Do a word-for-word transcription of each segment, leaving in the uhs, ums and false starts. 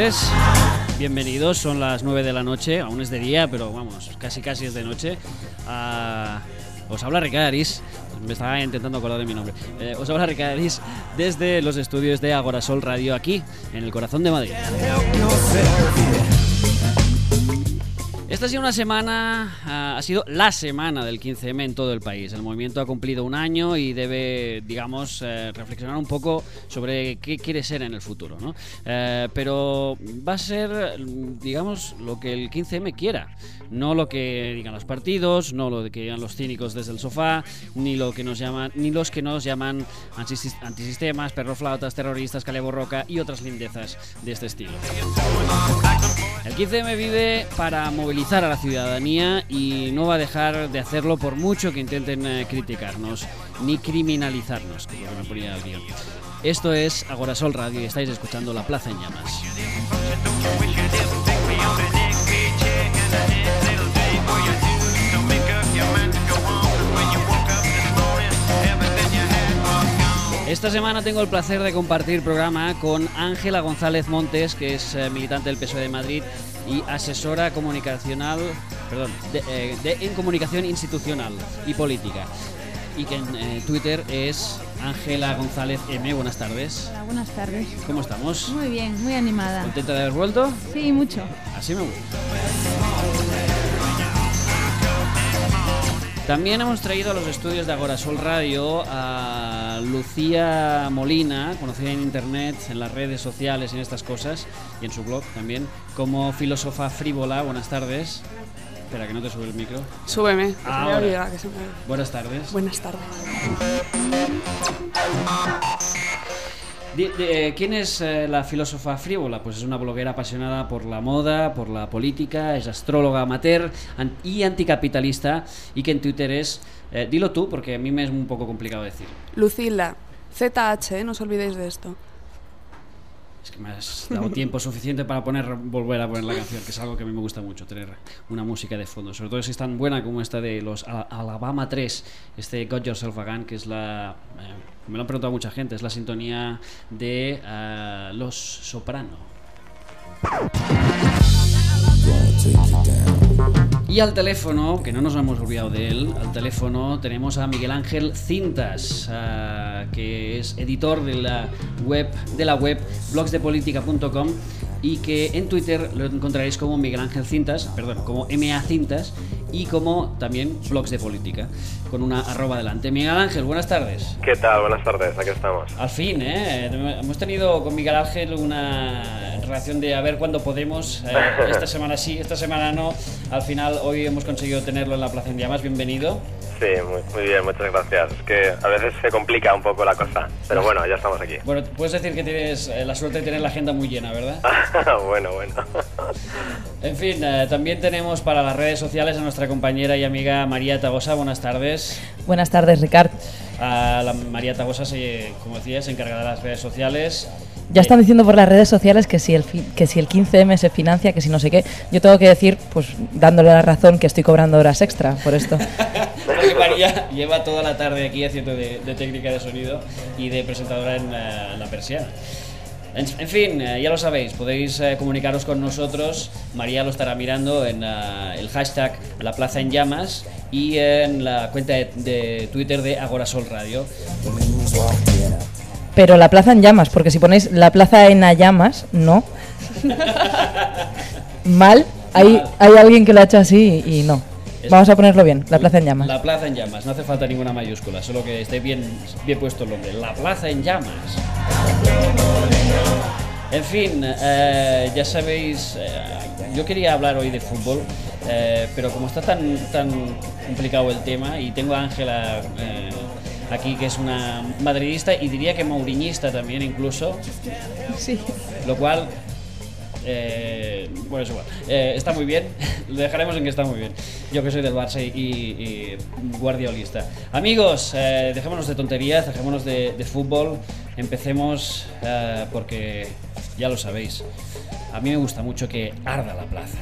tardes, bienvenidos, son las nueve de la noche, aún es de día, pero vamos, casi casi es de noche. Uh, os habla Ricard Aris, me estaba intentando acordar de mi nombre. Eh, os habla Ricard Aris desde los estudios de Agorasol Radio, aquí, en el corazón de Madrid. Esta ha sido una semana, uh, ha sido la semana del quince eme en todo el país. El movimiento ha cumplido un año y debe, digamos, eh, reflexionar un poco sobre qué quiere ser en el futuro, ¿no? Eh, pero va a ser, digamos, lo que el quince eme quiera. No lo que digan los partidos, no lo que digan los cínicos desde el sofá, ni lo que nos llaman, ni los que nos llaman antisistemas, perroflautas, terroristas, caleborroca y otras lindezas de este estilo. El quince eme vive para movilizar a la ciudadanía y no va a dejar de hacerlo por mucho que intenten eh, criticarnos ni criminalizarnos, que es lo que me ponía el guión. Esto es Agorasol Radio y estáis escuchando La Plaza en Llamas. Esta semana tengo el placer de compartir programa con Ángela González Montes, que es eh, militante del P S O E de Madrid y asesora comunicacional, perdón, de, eh, de, en comunicación institucional y política. Y que en eh, Twitter es Ángela González M. Buenas tardes. Hola, buenas tardes. ¿Cómo estamos? Muy bien, muy animada. ¿Contenta de haber vuelto? Sí, mucho. Así me gusta. También hemos traído a los estudios de Agorasol Radio a Lucía Molina, conocida en internet, en las redes sociales, en estas cosas, y en su blog también, como filósofa frívola. Buenas tardes. Espera, que no te sube el micro. Súbeme, que Ahora. se me olvida, que se me olvida. Buenas tardes. Buenas tardes. De, de, ¿Quién es eh, la filósofa frívola? Pues es una bloguera apasionada por la moda, por la política, es astróloga amateur an- y anticapitalista, y que en Twitter es, eh, dilo tú porque a mí me es un poco complicado decir. Lucila, Z H, ¿eh? No os olvidéis de esto. Es que me has dado tiempo suficiente para poner, volver a poner la canción, que es algo que a mí me gusta mucho, tener una música de fondo, sobre todo si es tan buena como esta de los Alabama tres, este Got Yourself a Gun, que es la, eh, me lo han preguntado mucha gente, es la sintonía de uh, Los Soprano. Y al teléfono, que no nos hemos olvidado de él, al teléfono tenemos a Miguel Ángel Cintas, uh, que es editor de la web de la web blogs de política punto com, y que en Twitter lo encontraréis como Miguel Ángel Cintas, perdón, como M A Cintas, y como también blogs de política, con una arroba delante. Miguel Ángel, buenas tardes. ¿Qué tal? Buenas tardes, aquí estamos. Al fin, ¿eh? Hemos tenido con Miguel Ángel una relación de a ver cuándo podemos, eh, esta semana sí, esta semana no. Al final, hoy hemos conseguido tenerlo en la Plaza en Llamas. Bienvenido. Sí, muy, muy bien, muchas gracias. Es que a veces se complica un poco la cosa, pero bueno, ya estamos aquí. Bueno, puedes decir que tienes eh, la suerte de tener la agenda muy llena, ¿verdad? Bueno, bueno. En fin, eh, también tenemos para las redes sociales a nuestra compañera y amiga María Tagosa. Buenas tardes. Buenas tardes, Ricard. A la María Tagosa, se, como decía, se encarga de las redes sociales. Ya están diciendo por las redes sociales que si el fi- que si el quince eme se financia, que si no sé qué. Yo tengo que decir, pues dándole la razón, que estoy cobrando horas extra por esto. Porque María lleva toda la tarde aquí haciendo de, de técnica de sonido y de presentadora en uh, La Persiana. En, en fin, uh, ya lo sabéis, podéis uh, comunicaros con nosotros. María lo estará mirando en uh, el hashtag La Plaza en Llamas y en la cuenta de, de Twitter de Agorasol Radio. Pero la plaza en llamas, porque si ponéis la plaza en llamas, no. Mal, hay, hay alguien que lo ha hecho así y no. Vamos a ponerlo bien, la plaza en llamas. La Plaza en Llamas, no hace falta ninguna mayúscula, solo que esté bien, bien puesto el nombre. La Plaza en Llamas. En fin, eh, ya sabéis, eh, yo quería hablar hoy de fútbol, eh, pero como está tan, tan complicado el tema, y tengo a Ángela eh, aquí, que es una madridista y diría que mouriñista también incluso, Sí. lo cual, eh, bueno, es igual, eh, está muy bien, lo dejaremos en que está muy bien. Yo que soy del Barça y, y, y guardiolista. Amigos, eh, dejémonos de tonterías, dejémonos de, de fútbol, empecemos eh, porque ya lo sabéis, a mí me gusta mucho que arda la plaza.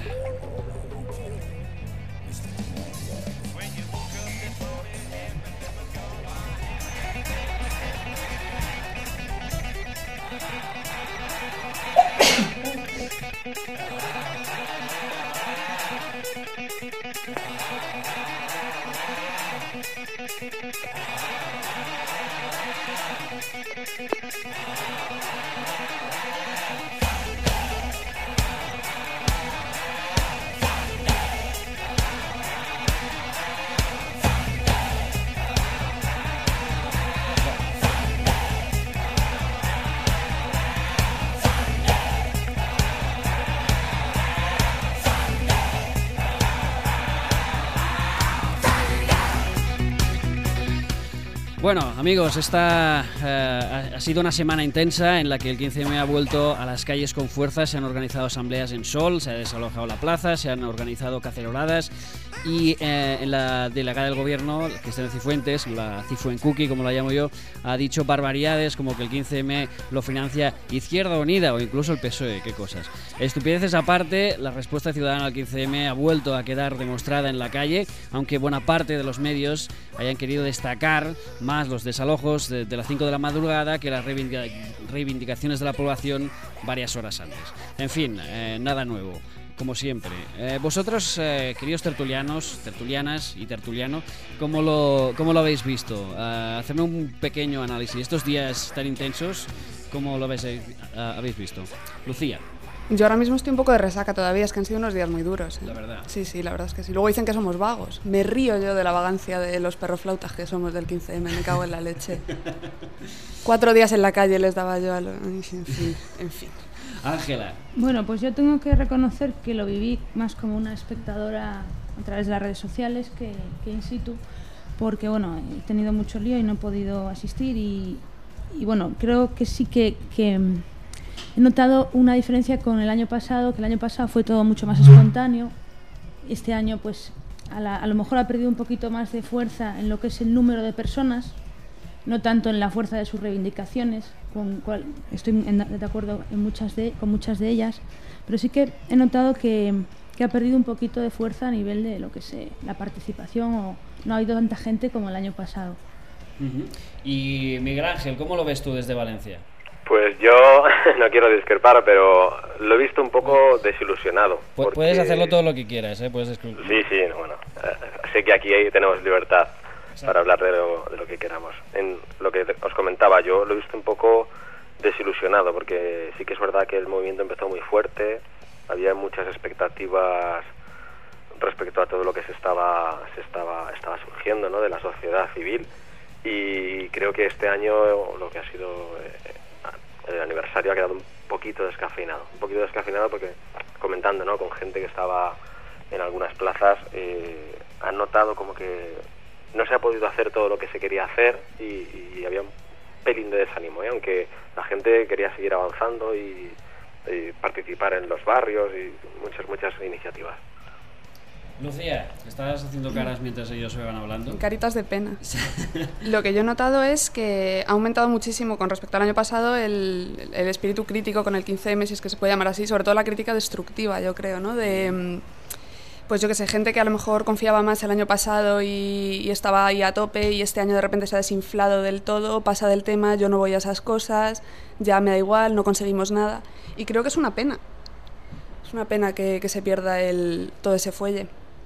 Bueno, amigos, esta eh, ha sido una semana intensa en la que el quince eme ha vuelto a las calles con fuerza. Se han organizado asambleas en Sol, se ha desalojado la plaza, se han organizado caceroladas y eh, en la delegada del gobierno, Cristina Cifuentes, la Cifuencuqui, como la llamo yo, ha dicho barbaridades como que el quince eme lo financia Izquierda Unida o incluso el P S O E. Qué cosas. Estupideces aparte, la respuesta ciudadana al quince eme ha vuelto a quedar demostrada en la calle, aunque buena parte de los medios hayan querido destacar más los desalojos de, de las cinco de la madrugada que las reivindica reivindicaciones de la población varias horas antes. En fin, eh, nada nuevo, como siempre. Eh, vosotros, eh, queridos tertulianos, tertulianas y tertuliano, ¿cómo lo, cómo lo habéis visto? Uh, hacedme un pequeño análisis. Estos días tan intensos, ¿cómo lo habéis, uh, habéis visto? Lucía. Yo ahora mismo estoy un poco de resaca todavía, es que han sido unos días muy duros. ¿eh? La verdad. Sí, sí, la verdad es que sí. Luego dicen que somos vagos. Me río yo de la vagancia de los perroflautas que somos del quince eme, me cago en la leche. Cuatro días en la calle les daba yo a los... En fin, en fin. Ángela. Bueno, pues yo tengo que reconocer que lo viví más como una espectadora a través de las redes sociales que, que in situ, porque bueno, he tenido mucho lío y no he podido asistir y, y bueno, creo que sí que... que he notado una diferencia con el año pasado, que el año pasado fue todo mucho más espontáneo. Este año, pues, a, la, a lo mejor ha perdido un poquito más de fuerza en lo que es el número de personas, no tanto en la fuerza de sus reivindicaciones, con cual estoy en, de acuerdo en muchas de, con muchas de ellas, pero sí que he notado que, que ha perdido un poquito de fuerza a nivel de lo que es la participación, o no ha habido tanta gente como el año pasado. Uh-huh. Y Miguel Ángel, ¿cómo lo ves tú desde Valencia? Pues yo no quiero discrepar, pero lo he visto un poco desilusionado. Porque... Puedes hacerlo todo lo que quieras, ¿eh? Puedes disculpar. Sí, sí, bueno, eh, sé que aquí tenemos libertad. Exacto. Para hablar de lo, de lo que queramos. En lo que os comentaba, yo lo he visto un poco desilusionado, porque sí que es verdad que el movimiento empezó muy fuerte, había muchas expectativas respecto a todo lo que se estaba se estaba estaba surgiendo, ¿no?, de la sociedad civil, y creo que este año lo que ha sido... Eh, el aniversario ha quedado un poquito descafeinado, un poquito descafeinado porque comentando, ¿no?, con gente que estaba en algunas plazas, eh, han notado como que no se ha podido hacer todo lo que se quería hacer y, y había un pelín de desánimo, ¿eh? Aunque la gente quería seguir avanzando y, y participar en los barrios y muchas, muchas iniciativas. Lucía, ¿estás haciendo caras mientras ellos se van hablando? Caritas de pena. Lo que yo he notado es que ha aumentado muchísimo con respecto al año pasado el, el espíritu crítico con el quince eme, si es que se puede llamar así, sobre todo la crítica destructiva, yo creo, ¿no? De, pues yo que sé, gente que a lo mejor confiaba más el año pasado y, y estaba ahí a tope, y este año de repente se ha desinflado del todo, pasa del tema, yo no voy a esas cosas, ya me da igual, no conseguimos nada. Y creo que es una pena. Es una pena que, que se pierda el, todo ese fuelle.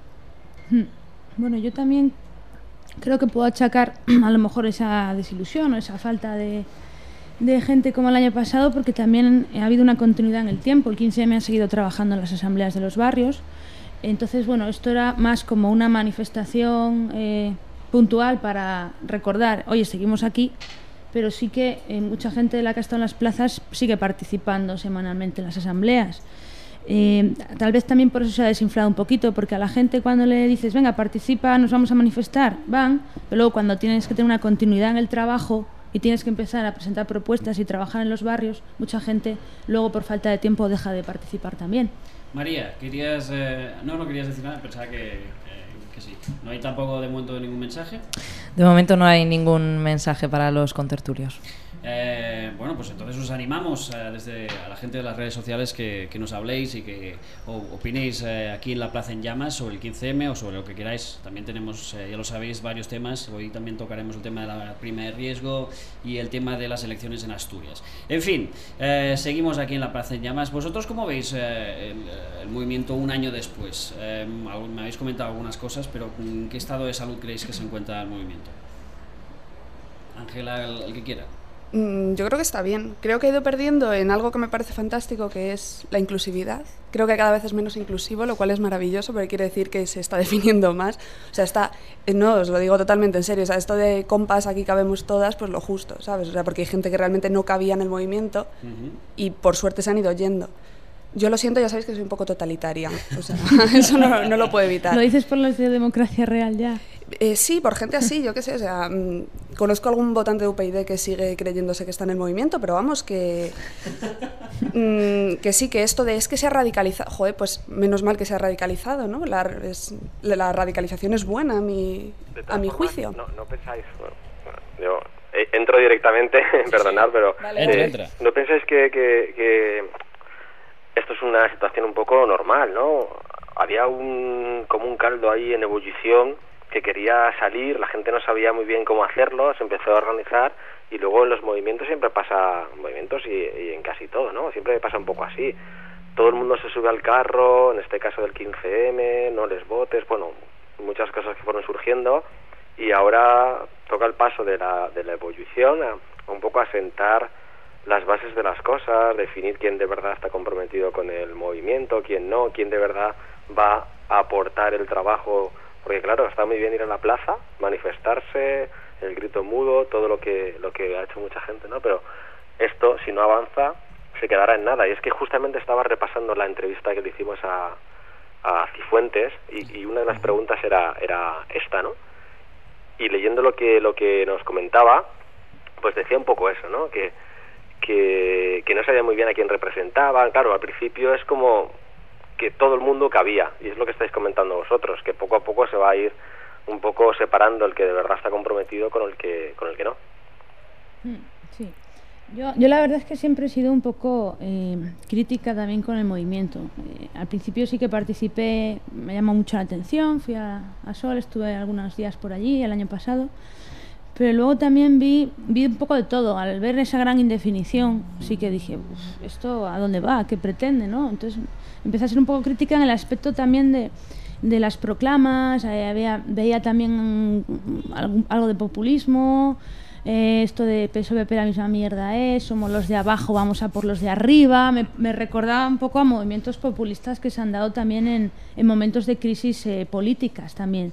Bueno, yo también creo que puedo achacar a lo mejor esa desilusión o esa falta de, de gente como el año pasado, porque también ha habido una continuidad en el tiempo. El quince eme ha seguido trabajando en las asambleas de los barrios, entonces bueno, esto era más como una manifestación eh, puntual para recordar, oye, seguimos aquí, pero sí que eh, mucha gente de la que ha estado en las plazas sigue participando semanalmente en las asambleas. Eh, tal vez también por eso se ha desinflado un poquito, porque a la gente cuando le dices venga, participa, nos vamos a manifestar, van, pero luego cuando tienes que tener una continuidad en el trabajo y tienes que empezar a presentar propuestas y trabajar en los barrios, mucha gente luego por falta de tiempo deja de participar también. María, querías... Eh, no, no querías decir nada, pensaba que, eh, que sí. ¿No hay tampoco de momento ningún mensaje? De momento no hay ningún mensaje para los contertulios. Eh, bueno, pues entonces os animamos eh, desde a la gente de las redes sociales que, que nos habléis y que o, opinéis eh, aquí en la Plaza en Llamas sobre el quince eme o sobre lo que queráis. También tenemos, eh, ya lo sabéis, varios temas. Hoy también tocaremos el tema de la prima de riesgo y el tema de las elecciones en Asturias. En fin, eh, seguimos aquí en la Plaza en Llamas. ¿Vosotros cómo veis eh, el, el movimiento un año después? Eh, me habéis comentado algunas cosas, pero ¿en qué estado de salud creéis que se encuentra el movimiento? Ángela, el, el que quiera. Yo creo que está bien. Creo que ha ido perdiendo en algo que me parece fantástico, que es la inclusividad. Creo que cada vez es menos inclusivo, lo cual es maravilloso, porque quiere decir que se está definiendo más. O sea, está, no, os lo digo totalmente en serio, o sea, esto de compas, aquí cabemos todas, pues lo justo, ¿sabes? O sea, porque hay gente que realmente no cabía en el movimiento uh-huh. y por suerte se han ido yendo. Yo lo siento, ya sabéis que soy un poco totalitaria, o sea, eso no, no lo puedo evitar. ¿Lo dices por los de democracia real ya? Eh, sí, por gente así, yo qué sé, o sea, mmm, conozco algún votante de U P yD que sigue creyéndose que está en el movimiento, pero vamos, que mmm, que sí, que esto de es que se ha radicalizado, joder, pues menos mal que se ha radicalizado, ¿no? La, es, la radicalización es buena a mi, a mi juicio. No, no pensáis, bueno, yo eh, entro directamente, perdonad, pero vale. eh, entra, entra. ¿no pensáis que, que, que esto es una situación un poco normal, ¿no? Había un como un caldo ahí en ebullición que quería salir, la gente no sabía muy bien cómo hacerlo, se empezó a organizar y luego en los movimientos siempre pasa, movimientos y, y en casi todo, ¿no? Siempre pasa un poco así. Todo el mundo se sube al carro, en este caso del quince eme, no les votes, bueno, muchas cosas que fueron surgiendo y ahora toca el paso de la, de la ebullición a, a un poco asentar las bases de las cosas, definir quién de verdad está comprometido con el movimiento, quién no, quién de verdad va a aportar el trabajo. Porque claro, está muy bien ir a la plaza, manifestarse, el grito mudo, todo lo que lo que ha hecho mucha gente, ¿no? Pero esto, si no avanza, se quedará en nada. Y es que justamente estaba repasando la entrevista que le hicimos a, a Cifuentes y, y una de las preguntas era era esta, ¿no? Y leyendo lo que lo que nos comentaba, pues decía un poco eso, ¿no? Que que, que no sabía muy bien a quién representaba. Claro, al principio es como que todo el mundo cabía, y es lo que estáis comentando vosotros, que poco a poco se va a ir un poco separando el que de verdad está comprometido con el que con el que no. Sí, yo, yo la verdad es que siempre he sido un poco eh, crítica también con el movimiento. Eh, al principio sí que participé, me llamó mucho la atención, fui a, a Sol, estuve algunos días por allí el año pasado, pero luego también vi, vi un poco de todo. Al ver esa gran indefinición, sí que dije, ¿esto a dónde va? ¿Qué pretende? ¿No? Entonces empecé a ser un poco crítica en el aspecto también de, de las proclamas, eh, había, veía también algo, algo de populismo, eh, esto de P S O E P la misma mierda es, somos los de abajo, vamos a por los de arriba, me, me recordaba un poco a movimientos populistas que se han dado también en, en momentos de crisis eh, políticas también.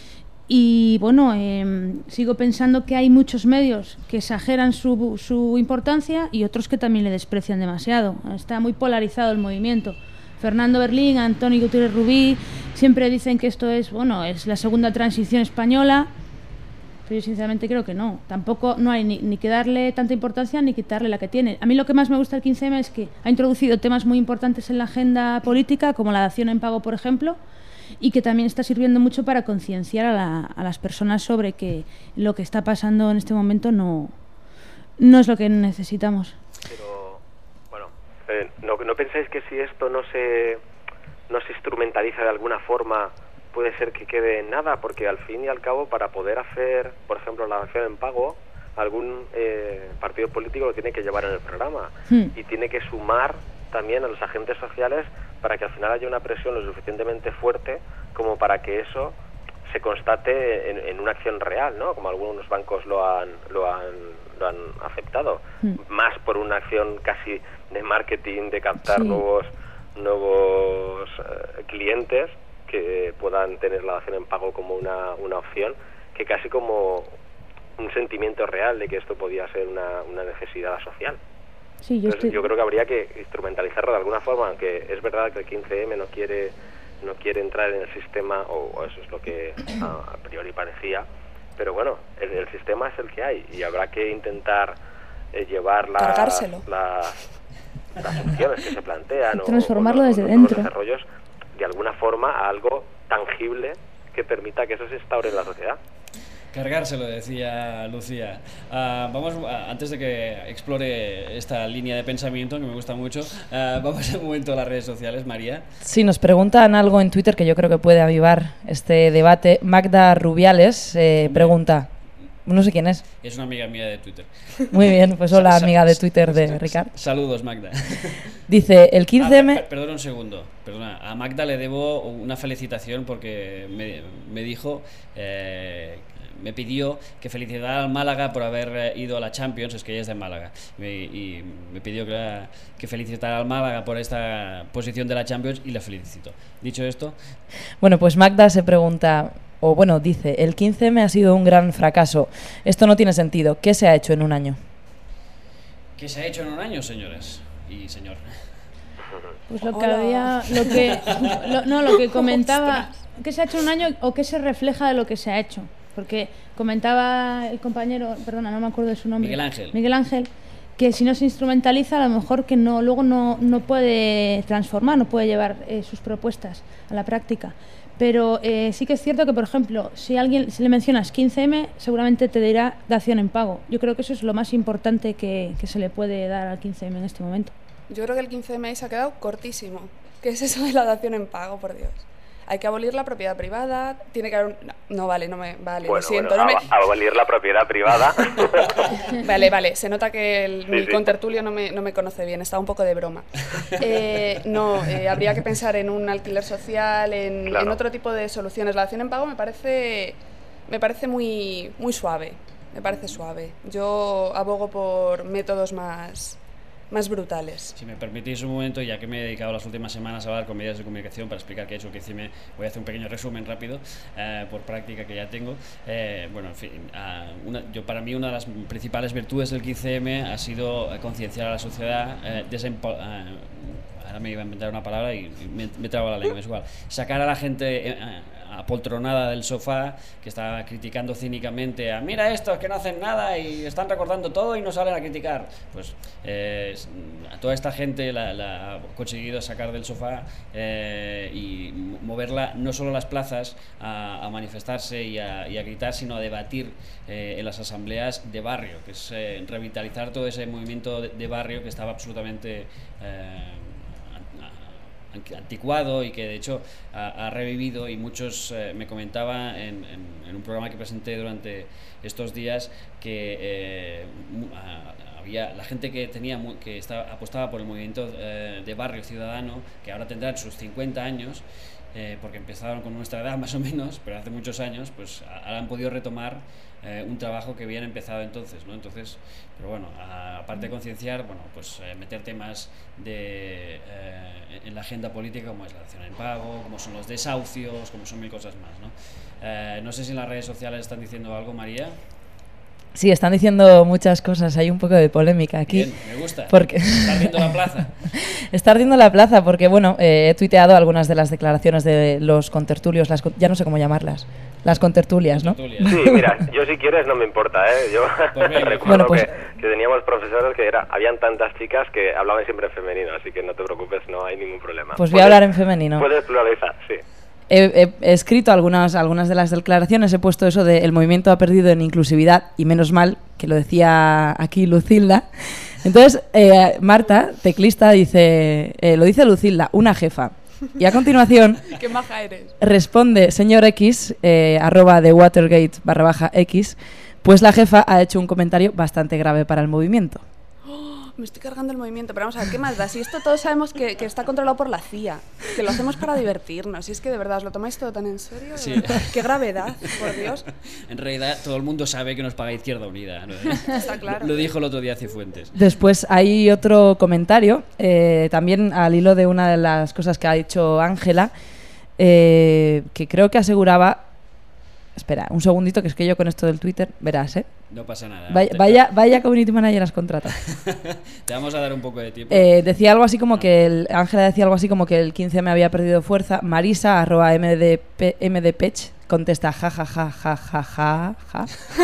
Y bueno, eh, sigo pensando que hay muchos medios que exageran su, su importancia y otros que también le desprecian demasiado. Está muy polarizado el movimiento. Fernando Berlín, Antonio Gutiérrez Rubí siempre dicen que esto es, bueno, es la segunda transición española, pero yo sinceramente creo que no. Tampoco no hay ni, ni que darle tanta importancia ni quitarle la que tiene. A mí lo que más me gusta del quince eme es que ha introducido temas muy importantes en la agenda política, como la dación en pago, por ejemplo, y que también está sirviendo mucho para concienciar a, la, a las personas sobre que lo que está pasando en este momento no, no es lo que necesitamos. Pero, bueno, eh, ¿no, ¿no pensáis que si esto no se, no se instrumentaliza de alguna forma, puede ser que quede en nada? Porque al fin y al cabo, para poder hacer, por ejemplo, la dación en pago, algún eh, partido político lo tiene que llevar en el programa hmm. y tiene que sumar también a los agentes sociales para que al final haya una presión lo suficientemente fuerte como para que eso se constate en, en una acción real, ¿no? Como algunos bancos lo han lo han, lo han aceptado, mm. más por una acción casi de marketing, de captar sí. nuevos nuevos eh, clientes que puedan tener la dación en pago como una, una opción, que casi como un sentimiento real de que esto podía ser una, una necesidad social. Sí, yo, Entonces, estoy... yo creo que habría que instrumentalizarlo de alguna forma, aunque es verdad que el quince eme no quiere no quiere entrar en el sistema, o, o eso es lo que a, a priori parecía, pero bueno, el, el sistema es el que hay y habrá que intentar eh, llevar la, la, las opciones que se plantean transformarlo o, o, desde o dentro, los desarrollos de alguna forma a algo tangible que permita que eso se instaure en la sociedad. Cargárselo, decía Lucía. Uh, vamos, uh, antes de que explore esta línea de pensamiento que me gusta mucho, uh, vamos un momento a las redes sociales, María. Sí, nos preguntan algo en Twitter que yo creo que puede avivar este debate. Magda Rubiales eh, pregunta, no sé quién es. Es una amiga mía de Twitter. Muy bien, pues hola amiga de Twitter de Ricard. Saludos, Magda. Dice, el quince eme... Ah, perdona un segundo, perdona. A Magda le debo una felicitación porque me, me dijo... Eh, me pidió que felicitara al Málaga por haber ido a la Champions, es que ella es de Málaga, y, y me pidió que, que felicitara al Málaga por esta posición de la Champions y la felicito. Dicho esto... Bueno, pues Magda se pregunta, o bueno, dice, el quince eme ha sido un gran fracaso. Esto no tiene sentido. ¿Qué se ha hecho en un año? ¿Qué se ha hecho en un año, señores y señor? Pues lo que Hola. había, lo que, lo, no, lo que comentaba, ¿qué se ha hecho en un año o qué se refleja de lo que se ha hecho? Porque comentaba el compañero, perdona, no me acuerdo de su nombre. Miguel Ángel. Miguel Ángel, que si no se instrumentaliza, a lo mejor que no, luego no, no puede transformar, no puede llevar eh, sus propuestas a la práctica. Pero eh, sí que es cierto que, por ejemplo, si a alguien si le mencionas quince eme, seguramente te dirá dación en pago. Yo creo que eso es lo más importante que, que se le puede dar al quince eme en este momento. Yo creo que el quince eme se ha quedado cortísimo. ¿Qué es eso de la dación en pago, por Dios? Hay que abolir la propiedad privada, tiene que haber un... No, no vale, no me... Vale, Bueno, lo siento. bueno, no me... ab- abolir la propiedad privada. Vale, vale, se nota que el, Sí, mi sí. contertulio no me, no me conoce bien, está un poco de broma. Eh, no, eh, habría que pensar en un alquiler social, en, Claro. en otro tipo de soluciones. La dación en pago me parece, me parece muy, muy suave, me parece suave. Yo abogo por métodos más, más brutales. Si me permitís un momento, ya que me he dedicado las últimas semanas a hablar con medios de comunicación para explicar qué he hecho, qué hice, me voy a hacer un pequeño resumen rápido, eh, por práctica que ya tengo. Eh, bueno, en fin, uh, una, yo, para mí una de las principales virtudes del quince eme ha sido eh, concienciar a la sociedad, eh, desempo- eh, ahora me iba a inventar una palabra y, y me, me trabo la lengua, es igual, sacar a la gente eh, apoltronada del sofá que está criticando cínicamente a mira estos que no hacen nada y están recordando todo y no salen a criticar. Pues eh, a toda esta gente la, la ha conseguido sacar del sofá eh, y moverla no solo a las plazas a, a manifestarse y a, y a gritar, sino a debatir eh, en las asambleas de barrio, que es eh, revitalizar todo ese movimiento de, de barrio que estaba absolutamente eh, anticuado y que de hecho ha, ha revivido, y muchos eh, me comentaban en, en, en un programa que presenté durante estos días que eh, a, había la gente que tenía que estaba, apostaba por el movimiento eh, de barrio ciudadano, que ahora tendrán sus cincuenta años, eh, porque empezaron con nuestra edad más o menos, pero hace muchos años, pues ahora han podido retomar eh, un trabajo que habían empezado entonces, ¿no? Entonces, pero bueno, a, aparte de concienciar, bueno, pues eh, meter temas de, eh, en la agenda política, como es la dación en pago, como son los desahucios, como son mil cosas más, ¿no? Eh, no sé si en las redes sociales están diciendo algo, María. Sí, están diciendo muchas cosas, hay un poco de polémica aquí. Bien, me gusta. Porque... Está ardiendo la plaza. Está ardiendo la plaza porque, bueno, eh, he tuiteado algunas de las declaraciones de los contertulios, las, ya no sé cómo llamarlas, las contertulias, ¿no? Contertulias. Sí, mira, yo si quieres no me importa, ¿eh? Yo Pues bien, recuerdo bueno, pues- que, que teníamos profesores que era, habían tantas chicas que hablaban siempre en femenino, así que no te preocupes, no hay ningún problema. Pues voy a Puedes- hablar en femenino. Puedes pluralizar, sí. He, he- he escrito algunas, algunas de las declaraciones, he puesto eso de el movimiento ha perdido en inclusividad, y menos mal que lo decía aquí Lucilda. Entonces, eh, Marta, teclista, dice, eh, lo dice Lucilda, una jefa. Y a continuación ¡Qué maja eres! responde señor X, eh, arroba de Watergate barra baja X, pues la jefa ha hecho un comentario bastante grave para el movimiento. Me estoy cargando el movimiento, pero vamos a ver, ¿qué más da? Si esto todos sabemos que, que está controlado por la C I A, que lo hacemos para divertirnos, si es que de verdad os lo tomáis todo tan en serio, ¿de Sí. verdad? ¡Qué gravedad, por Dios! En realidad, todo el mundo sabe que nos paga Izquierda Unida, ¿no? Está claro. Lo dijo el otro día Cifuentes. Después hay otro comentario, eh, también al hilo de una de las cosas que ha dicho Ángela, eh, que creo que aseguraba... Espera, un segundito, que es que yo con esto del Twitter, verás, ¿eh? No pasa nada. Vaya, Te- vaya, vaya community manager has contratado. Te vamos a dar un poco de tiempo. Eh, decía algo así como que el Ángela decía algo así como que el quince me había perdido fuerza. Marisa arroba mdp, mdpech contesta ja ja ja ja ja ja ja.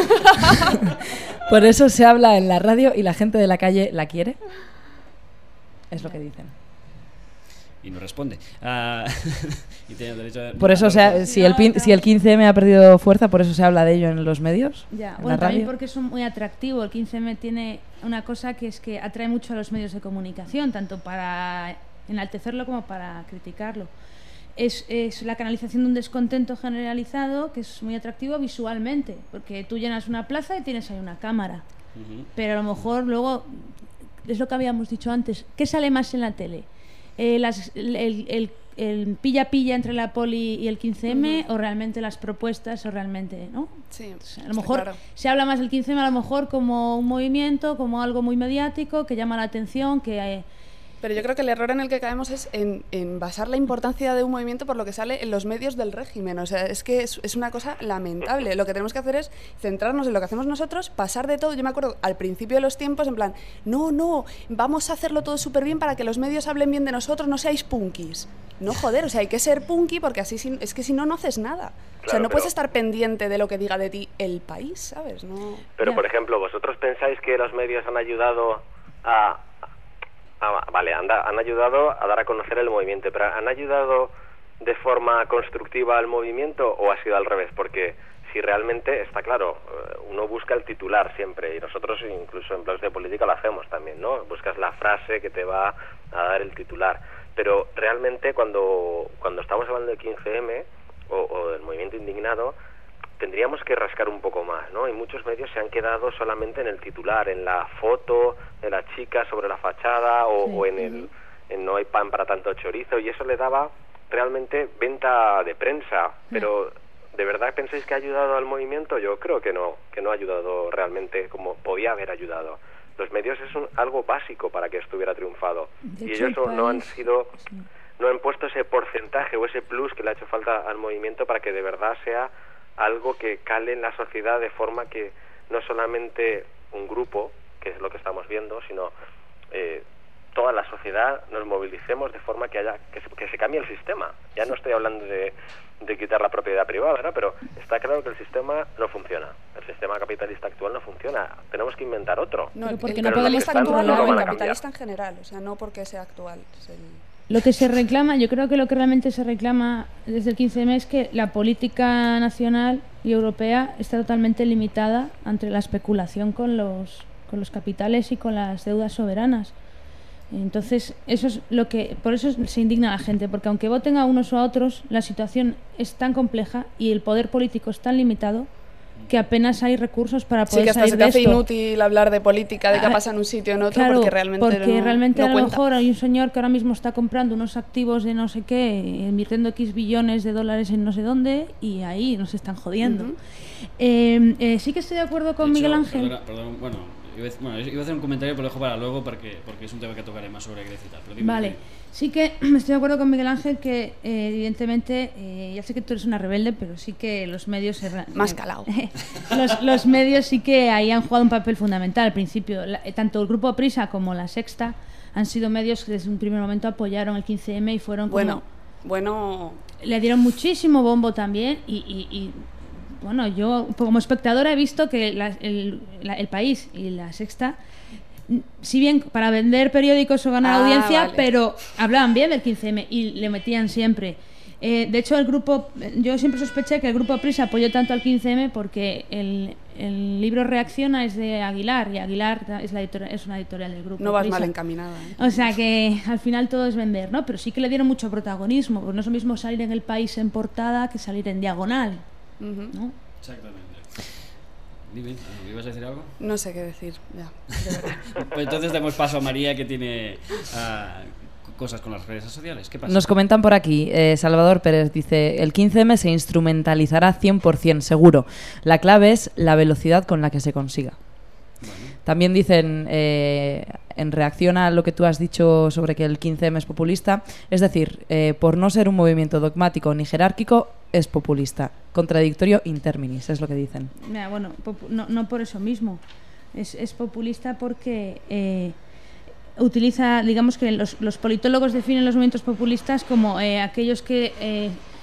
Por eso se habla en la radio y la gente de la calle la quiere. Es lo que dicen. y no responde. Uh, y tiene derecho a... Por eso, o sea, si el, pin, si el quince eme ha perdido fuerza, ¿por eso se habla de ello en los medios? Ya, en bueno, la también radio. porque es muy atractivo. El quince eme tiene una cosa que es que atrae mucho a los medios de comunicación, tanto para enaltecerlo como para criticarlo. Es, es la canalización de un descontento generalizado que es muy atractivo visualmente, porque tú llenas una plaza y tienes ahí una cámara. Uh-huh. Pero a lo mejor luego, es lo que habíamos dicho antes, ¿qué sale más en la tele? Eh, las, el, el, el pilla-pilla entre la poli y el quince eme, uh-huh. o realmente las propuestas, o realmente, ¿no? Sí, o sea, a lo mejor claro. se habla más del quince eme a lo mejor como un movimiento, como algo muy mediático, que llama la atención, que... Eh, Pero yo creo que el error en el que caemos es en, en basar la importancia de un movimiento por lo que sale en los medios del régimen. O sea, es que es, es una cosa lamentable. Lo que tenemos que hacer es centrarnos en lo que hacemos nosotros, pasar de todo. Yo me acuerdo al principio de los tiempos, en plan, no, no, vamos a hacerlo todo súper bien para que los medios hablen bien de nosotros, no seáis punkis. No, joder, o sea, hay que ser punky porque así es que si no, no haces nada. Claro, o sea, no puedes estar pendiente de lo que diga de ti el país, ¿sabes? No... Pero, ya. por ejemplo, ¿vosotros pensáis que los medios han ayudado a... Ah, vale, han, da, han ayudado a dar a conocer el movimiento, pero ¿han ayudado de forma constructiva al movimiento o ha sido al revés? Porque si realmente, está claro, uno busca el titular siempre, y nosotros incluso en blogs de política lo hacemos también, ¿no? Buscas la frase que te va a dar el titular, pero realmente cuando, cuando estamos hablando de quince eme o, o del movimiento indignado, tendríamos que rascar un poco más, ¿no? Y muchos medios se han quedado solamente en el titular, en la foto de la chica sobre la fachada o, sí. o en el en no hay pan para tanto chorizo, y eso le daba realmente venta de prensa, pero ¿de verdad pensáis que ha ayudado al movimiento? Yo creo que no, que no ha ayudado realmente como podía haber ayudado. Los medios es un, algo básico para que esto hubiera triunfado, y ellos país, no han sido sí. no han puesto ese porcentaje o ese plus que le ha hecho falta al movimiento para que de verdad sea algo que cale en la sociedad de forma que no solamente un grupo, que es lo que estamos viendo, sino eh, toda la sociedad nos movilicemos de forma que haya que se, que se cambie el sistema. Ya no estoy hablando de, de quitar la propiedad privada, ¿no? Pero está claro que el sistema no funciona. El sistema capitalista actual no funciona. Tenemos que inventar otro. No, el, porque el no capitalista actual no, el capitalista en general, o sea, no porque sea actual. Es el... Lo que se reclama, yo creo que lo que realmente se reclama desde el quince eme es que la política nacional y europea está totalmente limitada ante la especulación con los, con los capitales y con las deudas soberanas. Entonces, eso es lo que, por eso se indigna la gente, porque aunque voten a unos o a otros, la situación es tan compleja y el poder político es tan limitado que apenas hay recursos para poder sí, que hasta salir se te de hace esto. inútil hablar de política, de qué pasa en un sitio o en otro, claro, porque realmente porque no, realmente no a lo cuenta. mejor hay un señor que ahora mismo está comprando unos activos de no sé qué, invirtiendo X billones de dólares en no sé dónde, y ahí nos están jodiendo. Uh-huh. eh, eh, sí que estoy de acuerdo con de hecho, Miguel Ángel. Perdona, perdón, bueno, iba a, bueno, iba a hacer un comentario, pero lo dejo para luego porque, porque es un tema que tocaré más sobre Grecia y tal. Pero dime, vale. dime. Sí que estoy de acuerdo con Miguel Ángel que eh, evidentemente, eh, ya sé que tú eres una rebelde, pero sí que los medios... Se, Más calado. los, los medios sí que ahí han jugado un papel fundamental. Al principio, la, tanto el Grupo Prisa como La Sexta han sido medios que desde un primer momento apoyaron el quince eme y fueron como... Bueno, bueno... Le dieron muchísimo bombo también y... y, y bueno, yo como espectadora he visto que la, el, la, el País y La Sexta... si bien para vender periódicos o ganar ah, audiencia, vale. pero hablaban bien del quince eme y le metían siempre. Eh, de hecho, el grupo, yo siempre sospeché que el Grupo Prisa apoyó tanto al quince eme porque el, el libro Reacciona es de Aguilar y Aguilar es, la editorial, es una editorial del Grupo No vas Prisa. mal encaminada. ¿eh? O sea que al final todo es vender, ¿no? Pero sí que le dieron mucho protagonismo, porque no es lo mismo salir en El País en portada que salir en diagonal, uh-huh. ¿no? Exactamente. Dime, ¿ibas a decir algo? No sé qué decir, ya. De Pues entonces demos paso a María, que tiene uh, cosas con las redes sociales. ¿Qué pasa? Nos comentan por aquí, eh, Salvador Pérez dice, el quince eme se instrumentalizará cien por ciento seguro. La clave es la velocidad con la que se consiga. Bueno. También dicen, eh, en reacción a lo que tú has dicho sobre que el quince eme es populista, es decir, eh, por no ser un movimiento dogmático ni jerárquico, es populista. Contradictorio in terminis, es lo que dicen. Mira, bueno, no, no por eso mismo. Es, es populista porque eh, utiliza, digamos que los, los politólogos definen los movimientos populistas como eh, aquellos que eh,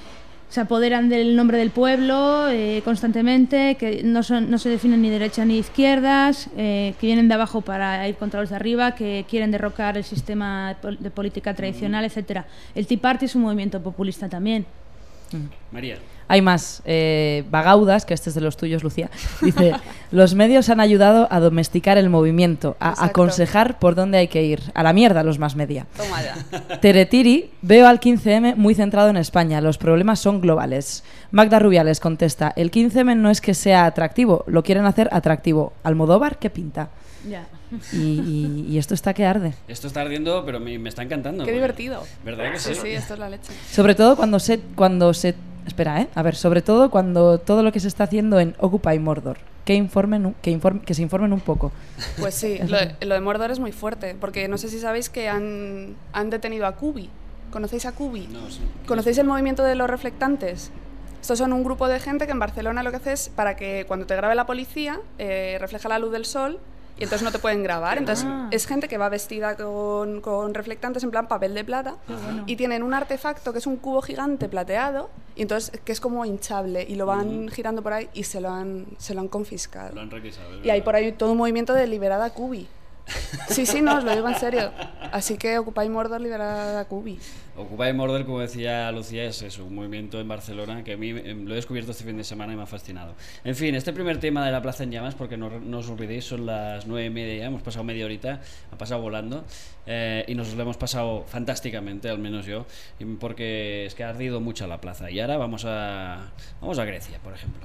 se apoderan del nombre del pueblo eh, constantemente, que no, son, no se definen ni derechas ni izquierdas, eh, que vienen de abajo para ir contra los de arriba, que quieren derrocar el sistema de política tradicional, etcétera. El Tea Party es un movimiento populista también. María. Hay más. Eh, Bagaudas, que este es de los tuyos, Lucía, dice: los medios han ayudado a domesticar el movimiento, a Exacto. aconsejar por dónde hay que ir. A la mierda los más media. Toma ya. Teretiri: veo al quince eme muy centrado en España. Los problemas son globales. Magda Rubiales contesta: el quince eme no es que sea atractivo, lo quieren hacer atractivo. Almodóvar, ¿qué pinta? Ya. Y, y, y esto está que arde. Esto está ardiendo, pero me, me está encantando. Qué porque- divertido. ¿Verdad que sí? Sí, sí, esto es la leche. Sobre todo cuando se, cuando se... Espera, ¿eh? A ver, sobre todo cuando todo lo que se está haciendo en Occupy Mordor. Que, informen, un- que, inform- que se informen un poco. Pues sí, lo de, lo de Mordor es muy fuerte, porque no sé si sabéis que han, han detenido a Kubi. ¿Conocéis a Kubi? No, sí. ¿Conocéis el movimiento de los reflectantes? Estos son un grupo de gente que en Barcelona lo que hace es para que cuando te grabe la policía eh, refleja la luz del sol y entonces no te pueden grabar. Entonces Ah. es gente que va vestida con, con reflectantes en plan papel de plata bueno. y tienen un artefacto que es un cubo gigante plateado y entonces que es como hinchable y lo van girando por ahí y se lo han, se lo han confiscado. Lo han requisado. es Y hay verdad. por ahí todo un movimiento de liberada a Kubi. Sí, sí, no, os lo digo en serio. Así que Occupy Mordor, liberada a Kubi. Occupy Mordor, como decía Lucía, es eso, un movimiento en Barcelona que a mí eh, lo he descubierto este fin de semana y me ha fascinado. En fin, este primer tema de la Plaza en Llamas, porque no, no os olvidéis, son las nueve y media ya, hemos pasado media horita, ha pasado volando, eh, y nos lo hemos pasado fantásticamente, al menos yo, y porque es que ha ardido mucho la plaza. Y ahora vamos a, vamos a Grecia, por ejemplo.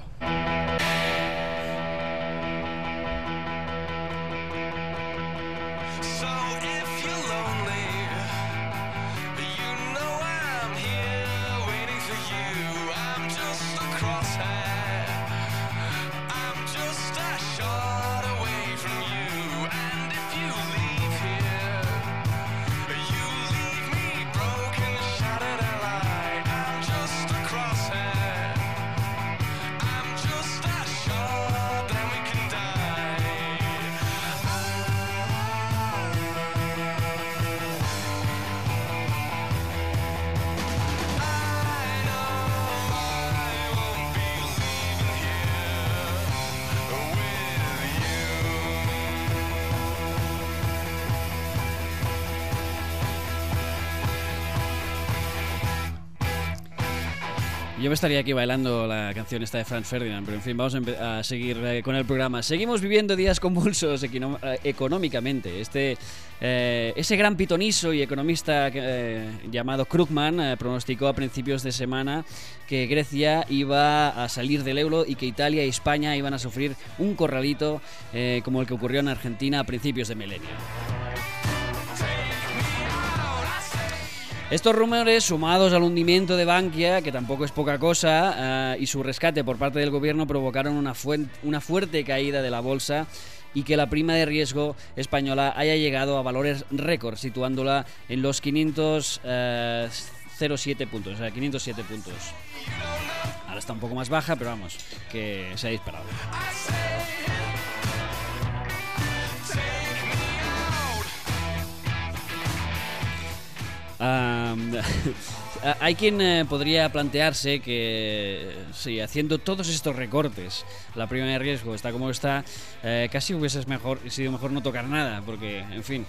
So if you're lonely, you know I'm here waiting for you. I'm just a crosshair. I'm just a shot away from you. And if you leave here, you leave me broken, shattered and light. I'm just a crosshair. I'm just a shot, then we can die. Yo me estaría aquí bailando la canción esta de Franz Ferdinand, pero en fin, vamos a, empe- a seguir eh, con el programa. Seguimos viviendo días convulsos equino- eh, económicamente. Este, eh, ese gran pitoniso y economista eh, llamado Krugman eh, pronosticó a principios de semana que Grecia iba a salir del euro y que Italia y España iban a sufrir un corralito eh, como el que ocurrió en Argentina a principios de milenio. Estos rumores, sumados al hundimiento de Bankia, que tampoco es poca cosa, eh, y su rescate por parte del gobierno, provocaron una, fuen- una fuerte caída de la bolsa y que la prima de riesgo española haya llegado a valores récord, situándola en los quinientos cero siete puntos, o sea, quinientos siete puntos. Ahora está un poco más baja, pero vamos, que se ha disparado. Um, hay quien eh, podría plantearse que, sí, haciendo todos estos recortes, la prima de riesgo está como está, eh, casi hubiese mejor, sido mejor no tocar nada, porque, en fin,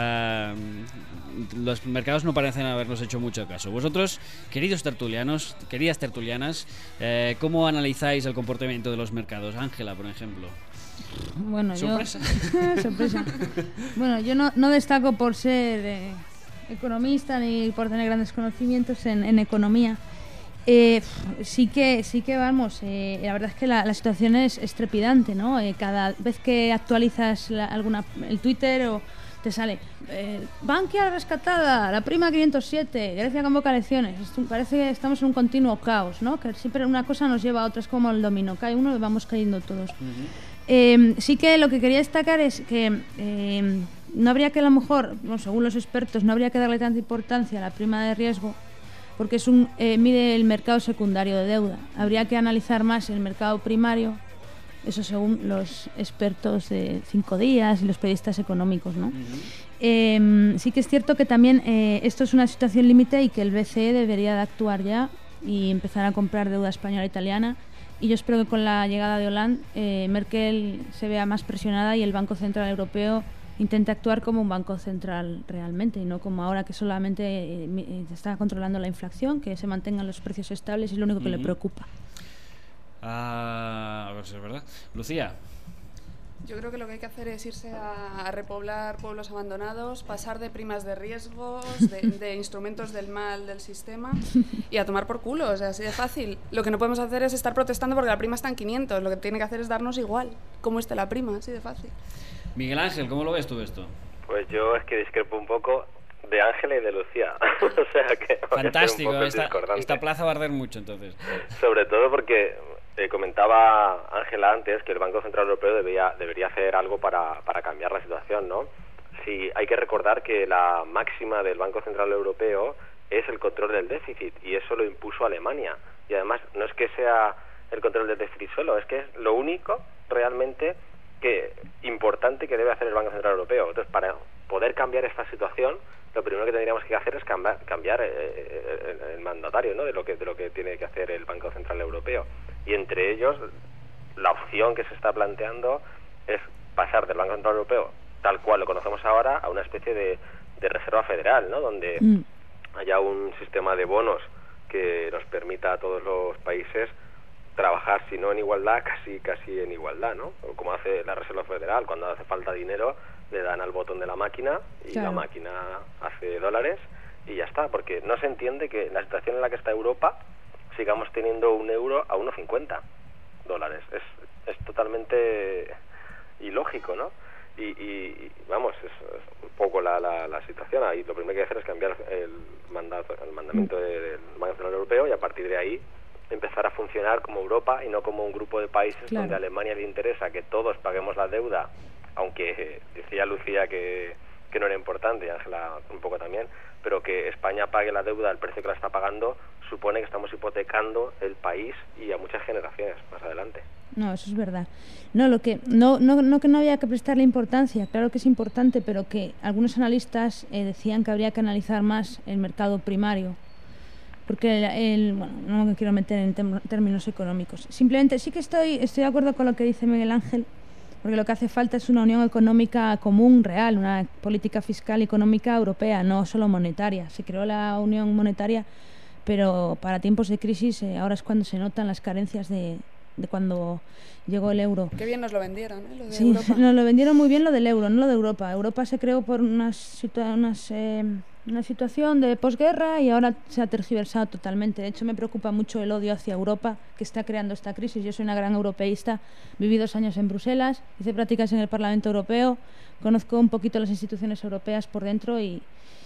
uh, los mercados no parecen habernos hecho mucho caso. Vosotros, queridos tertulianos, queridas tertulianas, eh, ¿cómo analizáis el comportamiento de los mercados? Ángela, por ejemplo. Bueno, Sorpresa. yo... Sorpresa. Bueno, yo no, no destaco por ser eh, economista ni por tener grandes conocimientos en, en economía. Eh, sí que, sí que vamos, eh, la verdad es que la, la situación es, es trepidante, ¿no? Eh, cada vez que actualizas la- alguna, el Twitter o te sale eh, Bankia rescatada, la prima quinientos siete, Grecia convoca elecciones. Esto parece que estamos en un continuo caos, ¿no? Que siempre una cosa nos lleva a otra, es como el dominó, cae uno y vamos cayendo todos. Eh, sí que lo que quería destacar es que eh, no habría que, a lo mejor, bueno, según los expertos, no habría que darle tanta importancia a la prima de riesgo porque es un eh, mide el mercado secundario de deuda. Habría que analizar más el mercado primario, eso según los expertos de cinco días y los periodistas económicos, ¿no? Eh, sí que es cierto que también eh, esto es una situación límite y que el B C E debería de actuar ya y empezar a comprar deuda española e italiana. Y yo espero que con la llegada de Hollande, eh, Merkel se vea más presionada y el Banco Central Europeo intente actuar como un banco central realmente y no como ahora que solamente eh, está controlando la inflación, que se mantengan los precios estables, es lo único que uh-huh. le preocupa. Ah, a ver si es verdad. Lucía. Yo creo que lo que hay que hacer es irse a, a repoblar pueblos abandonados, pasar de primas de riesgos, de, de instrumentos del mal del sistema y a tomar por culo, o sea, así de fácil. Lo que no podemos hacer es estar protestando porque la prima está en quinientos, lo que tiene que hacer es darnos igual, como esté la prima, así de fácil. Miguel Ángel, ¿cómo lo ves tú esto? Pues yo es que discrepo un poco de Ángela y de Lucía. O sea que fantástico, esta, esta plaza va a arder mucho entonces. Sobre todo porque eh, comentaba Ángela antes que el Banco Central Europeo debería, debería hacer algo para, para cambiar la situación, ¿no? Sí, hay que recordar que la máxima del Banco Central Europeo es el control del déficit y eso lo impuso Alemania. Y además no es que sea el control del déficit solo, es que es lo único realmente que importante que debe hacer el Banco Central Europeo. Entonces, para poder cambiar esta situación, lo primero que tendríamos que hacer es cambiar, cambiar eh, el, el mandatario, ¿no? de lo que de lo que tiene que hacer el Banco Central Europeo. Y entre ellos, la opción que se está planteando es pasar del Banco Central Europeo, tal cual lo conocemos ahora, a una especie de, de reserva federal, ¿no? Donde mm. haya un sistema de bonos que nos permita a todos los países trabajar, si no en igualdad, casi casi en igualdad, ¿no? Como hace la Reserva Federal, cuando hace falta dinero, le dan al botón de la máquina y claro. la máquina hace dólares y ya está, porque no se entiende que en la situación en la que está Europa sigamos teniendo un euro a uno cincuenta dólares. Es, es totalmente ilógico, ¿no? Y, y vamos, es, es un poco la, la, la situación. Ahí lo primero que hay que hacer es cambiar el mandato, el mandamiento de, del Banco Central Europeo y a partir de ahí empezar a funcionar como Europa y no como un grupo de países claro. donde a Alemania le interesa que todos paguemos la deuda, aunque eh, decía Lucía que, que no era importante, y Ángela un poco también, pero que España pague la deuda al precio que la está pagando supone que estamos hipotecando el país y a muchas generaciones más adelante. No, eso es verdad. No, lo que no, no, no que no había que prestarle importancia, claro que es importante, pero que algunos analistas eh, decían que habría que analizar más el mercado primario. Porque el, el, bueno, no me quiero meter en tem- términos económicos. Simplemente sí que estoy, estoy de acuerdo con lo que dice Miguel Ángel, porque lo que hace falta es una unión económica común, real, una política fiscal y económica europea, no solo monetaria. Se creó la unión monetaria, pero para tiempos de crisis eh, ahora es cuando se notan las carencias de, de cuando llegó el euro. Qué bien nos lo vendieron, ¿eh? Lo de sí, Europa. Nos lo vendieron muy bien lo del euro, no lo de Europa. Europa se creó por unas, situa- unas eh, una situación de posguerra y ahora se ha tergiversado totalmente. De hecho, me preocupa mucho el odio hacia Europa que está creando esta crisis. Yo soy una gran europeísta, viví dos años en Bruselas, hice prácticas en el Parlamento Europeo, conozco un poquito las instituciones europeas por dentro y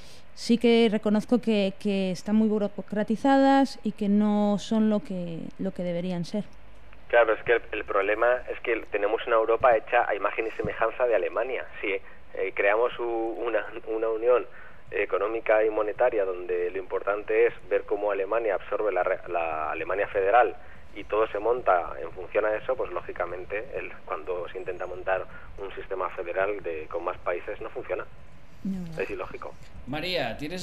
sí que reconozco que, que están muy burocratizadas y que no son lo que, lo que deberían ser. Claro, es que el, el problema es que tenemos una Europa hecha a imagen y semejanza de Alemania. Si eh, creamos u, una, una unión económica y monetaria donde lo importante es ver cómo Alemania absorbe la, la Alemania federal y todo se monta en función a eso, pues lógicamente el, cuando se intenta montar un sistema federal de, con más países no funciona. No. Es ilógico. María, ¿tienes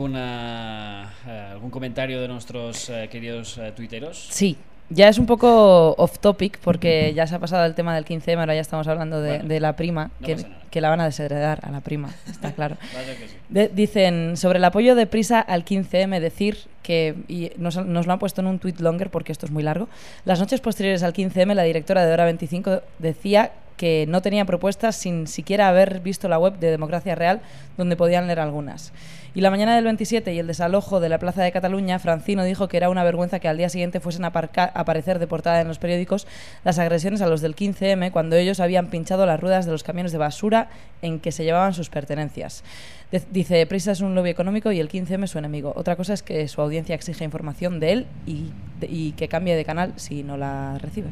alguna eh, algún comentario de nuestros eh, queridos eh, tuiteros? Sí. Ya es un poco off topic porque ya se ha pasado el tema del quince eme, ahora ya estamos hablando de, bueno, de la prima, no que, que la van a desheredar a la prima, está claro. Sí. De, dicen, sobre el apoyo de Prisa al quince eme, decir que, y nos, nos lo han puesto en un tweet longer porque esto es muy largo, las noches posteriores al quince eme la directora de Hora veinticinco decía que no tenía propuestas sin siquiera haber visto la web de Democracia Real donde podían leer algunas. Y la mañana del veintisiete y el desalojo de la Plaza de Cataluña, Francino dijo que era una vergüenza que al día siguiente fuesen a aparca- aparecer de portada en los periódicos las agresiones a los del quince eme cuando ellos habían pinchado las ruedas de los camiones de basura en que se llevaban sus pertenencias. De- dice, Prisa es un lobby económico y el quince eme es su enemigo. Otra cosa es que su audiencia exige información de él y, de, y que cambie de canal si no la recibe.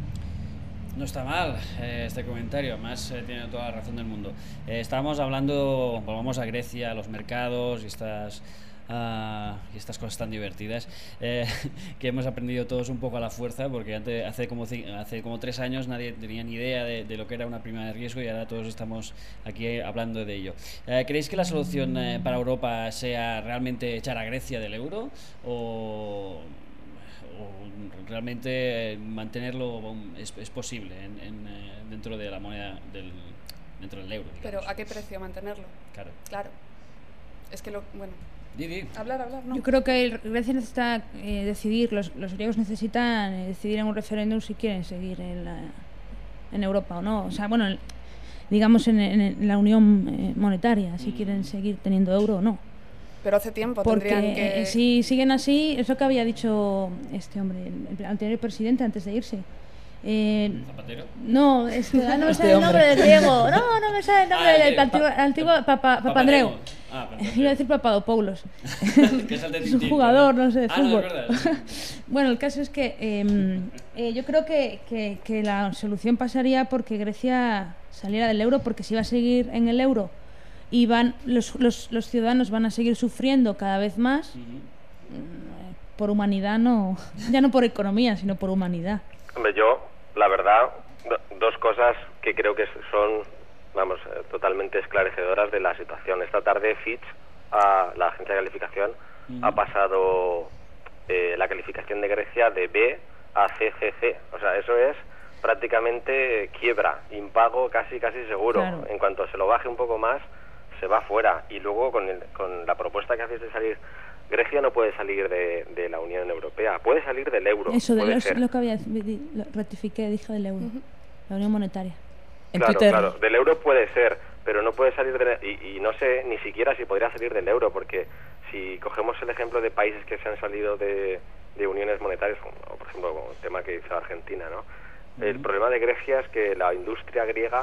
No está mal eh, este comentario, además eh, tiene toda la razón del mundo. Eh, estábamos hablando, volvamos a Grecia, a los mercados y estas, uh, y estas cosas tan divertidas eh, que hemos aprendido todos un poco a la fuerza, porque antes, hace, como, hace como tres años nadie tenía ni idea de, de lo que era una prima de riesgo y ahora todos estamos aquí hablando de ello. Eh, ¿Creéis que la solución eh, para Europa sea realmente echar a Grecia del euro o...? realmente eh, mantenerlo um, es, es posible en, en, eh, dentro de la moneda del dentro del euro. Pero digamos. ¿a qué precio mantenerlo? Claro. Claro. Es que lo... Bueno, Di, di. hablar, hablar, ¿no? Yo creo que el- Grecia necesita eh, decidir, los, los griegos necesitan eh, decidir en un referéndum si quieren seguir en, la, en Europa o no. O sea, bueno, el- digamos en, en- en la unión eh, monetaria, si quieren seguir teniendo euro o no. Pero hace tiempo Porque tendrían que... eh, si siguen así, es lo que había dicho este hombre, el, el anterior presidente antes de irse. Eh, Zapatero. no, es que ah, no me Este sale el nombre hombre. del griego. No, no me sale el nombre Ah, el del de- antiguo, pa- antiguo Papa, Papandreou. Papandreou. Ah, Iba a decir Papadopoulos. Que es el de Es un Tintín, jugador, ¿verdad? no sé, de Ah, no, fútbol. es verdad. Bueno, el caso es que eh, eh, yo creo que, que- que la solución pasaría porque Grecia saliera del euro, porque si va a seguir en el euro y van los, los, los ciudadanos van a seguir sufriendo cada vez más, Ujú. eh, por humanidad no, ya no por economía, sino por humanidad. Hombre, yo, la verdad, do- dos cosas que creo que son, vamos, eh, totalmente esclarecedoras de la situación. Esta tarde Fitch, a la agencia de calificación, Ujú. ha pasado eh, la calificación de Grecia de B a C C C. O sea, eso es prácticamente quiebra, impago casi casi seguro. Claro. En cuanto se lo baje un poco más, se va fuera. Y luego con, el- con la propuesta que haces de salir, Grecia no puede salir de, de la Unión Europea, puede salir del euro. Eso de puede lo, ser. lo que había di- lo ratifiqué, dije del euro, la unión monetaria. En Claro, Twitter. claro, del euro puede ser, pero no puede salir de, y, y no sé ni siquiera si podría salir del euro, porque si cogemos el ejemplo de países que se han salido de, de uniones monetarias, como, o por ejemplo como el tema que hizo Argentina, ¿no? El problema de Grecia es que la industria griega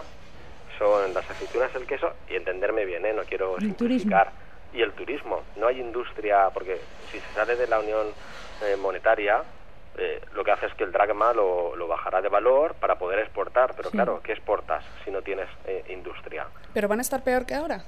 son las aceitunas, el queso, y entenderme bien, ¿eh? No quiero Y el simplificar, y el turismo. No hay industria, porque si se sale de la unión eh, monetaria, eh, lo que hace es que el dracma lo, lo bajará de valor para poder exportar, pero Sí. claro, ¿qué exportas si no tienes eh, industria? Pero van a estar peor que ahora.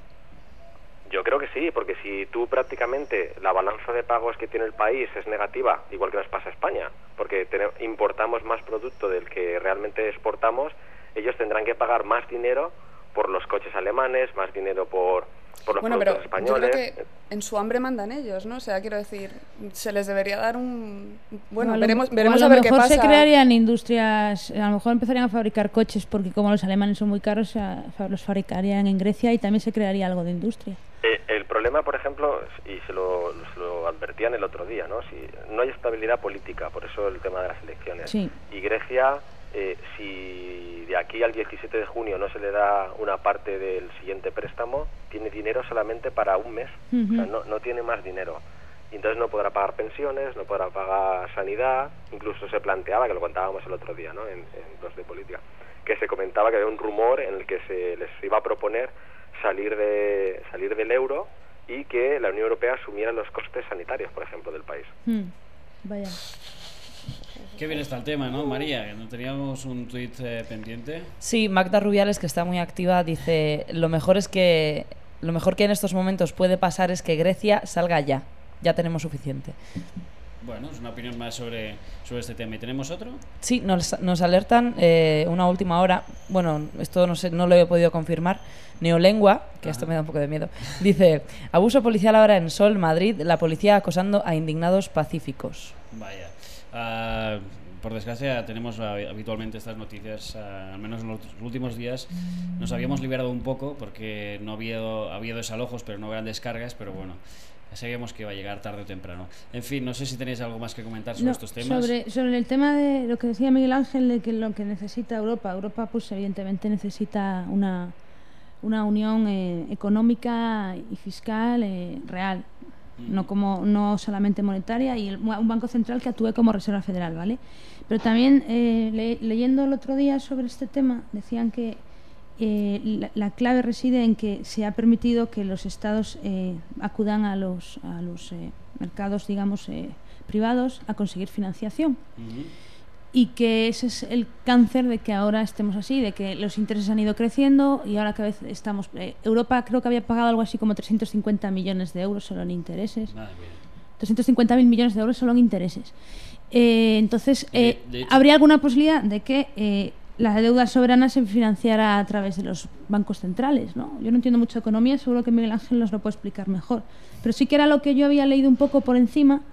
Yo creo que sí, porque si tú prácticamente la balanza de pagos que tiene el país es negativa, igual que nos pasa a España, porque tene- importamos más producto del que realmente exportamos, ellos tendrán que pagar más dinero por los coches alemanes, más dinero por, por los Bueno, pero productos yo creo españoles. que en su hambre mandan ellos, ¿no? O sea, quiero decir, se les debería dar un... Bueno, O a lo- veremos, o veremos a a lo ver qué mejor pasa. se crearían industrias, a lo mejor empezarían a fabricar coches porque como los alemanes son muy caros, a- fa- los fabricarían en Grecia y también se crearía algo de industria. Eh, el problema, por ejemplo, y se lo, se lo advertían el otro día, ¿no? Si no hay estabilidad política, por eso el tema de las elecciones. Sí. Y Grecia, eh, si de aquí al diecisiete de junio no se le da una parte del siguiente préstamo, tiene dinero solamente para un mes. O sea, Ujú. no, no tiene más dinero. Y entonces no podrá pagar pensiones, no podrá pagar sanidad. Incluso se planteaba, que lo contábamos el otro día, ¿no? En, en los de política, que se comentaba que había un rumor en el que se les iba a proponer salir de salir del euro y que la Unión Europea asumiera los costes sanitarios, por ejemplo, del país. Mm, Vaya. Qué bien está el tema, ¿no, María? ¿No teníamos un tuit eh, pendiente? Sí, Magda Rubiales, que está muy activa, dice: lo mejor es que lo mejor que en estos momentos puede pasar es que Grecia salga ya. Ya tenemos suficiente. Bueno, es una opinión más sobre, sobre este tema. ¿Y tenemos otro? Sí, nos, nos alertan eh, una última hora. Bueno, esto no sé, no lo he podido confirmar. Neolengua, que esto me da un poco de miedo, dice: abuso policial ahora en Sol, Madrid, la policía acosando a indignados pacíficos. Vaya. Ah, por desgracia tenemos ah, habitualmente estas noticias, ah, al menos en los últimos días nos habíamos liberado un poco porque no había habido desalojos, pero no grandes cargas, pero bueno, ya sabíamos que iba a llegar tarde o temprano. En fin, no sé si tenéis algo más que comentar sobre No, estos temas. Sobre, sobre el tema de lo que decía Miguel Ángel, de que lo que necesita Europa, Europa pues evidentemente necesita una, una unión eh, económica y fiscal eh, real, no como no solamente monetaria, y el- un banco central que actúe como Reserva Federal, ¿vale? Pero también eh, le- leyendo el otro día sobre este tema decían que eh, la, la clave reside en que se ha permitido que los estados eh, acudan a los a los eh, mercados, digamos, eh, privados a conseguir financiación. Ujú. Y que ese es el cáncer de que ahora estemos así, de que los intereses han ido creciendo y ahora cada vez estamos... eh, Europa creo que había pagado algo así como trescientos cincuenta millones de euros solo en intereses. Madre mía. trescientos cincuenta mil millones de euros solo en intereses. Eh, entonces, De- eh, de hecho- ¿habría alguna posibilidad de que eh, la deuda soberana se financiara a través de los bancos centrales? ¿No? Yo no entiendo mucho de economía, seguro que Miguel Ángel nos lo puede explicar mejor. Pero sí que era lo que yo había leído un poco por encima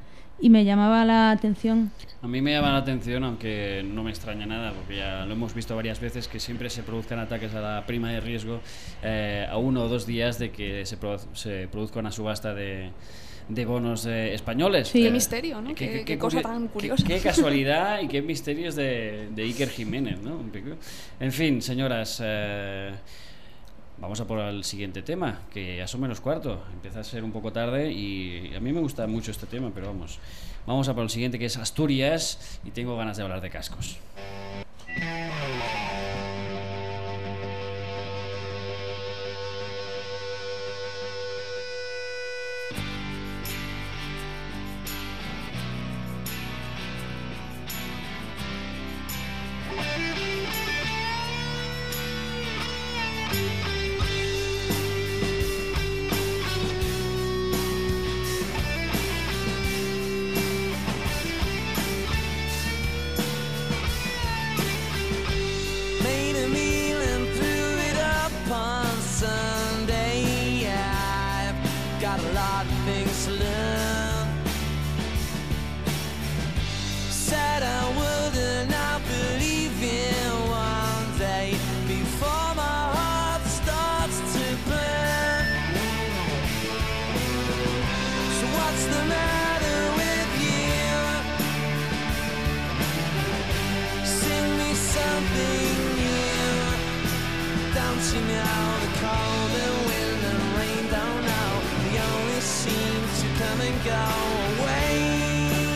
y me llamaba la atención. A mí me llama la atención, aunque no me extraña nada, porque ya lo hemos visto varias veces, que siempre se produzcan ataques a la prima de riesgo eh, a uno o dos días de que se, produ- se produzca una subasta de, de bonos eh, españoles. Sí. Qué Eh, misterio, ¿no? Qué, Qué- qué- qué qué cosa curi- tan qué- curiosa. Qué, casualidad y qué misterios de, de Iker Jiménez, ¿no? Un poco. En fin, señoras, eh, vamos a por el siguiente tema, que ya son menos cuarto. Empieza a ser un poco tarde y a mí me gusta mucho este tema, pero vamos. Vamos a por el siguiente, que es Asturias, y tengo ganas de hablar de cascos. Made a meal and threw it up on Sunday. I've got a lot of things to learn. Said I would and I believe in one day before my heart starts to burn. So what's the matter with you? Sing me something new. Don't you know the cold and wind and rain don't know? They only seem to come and go away.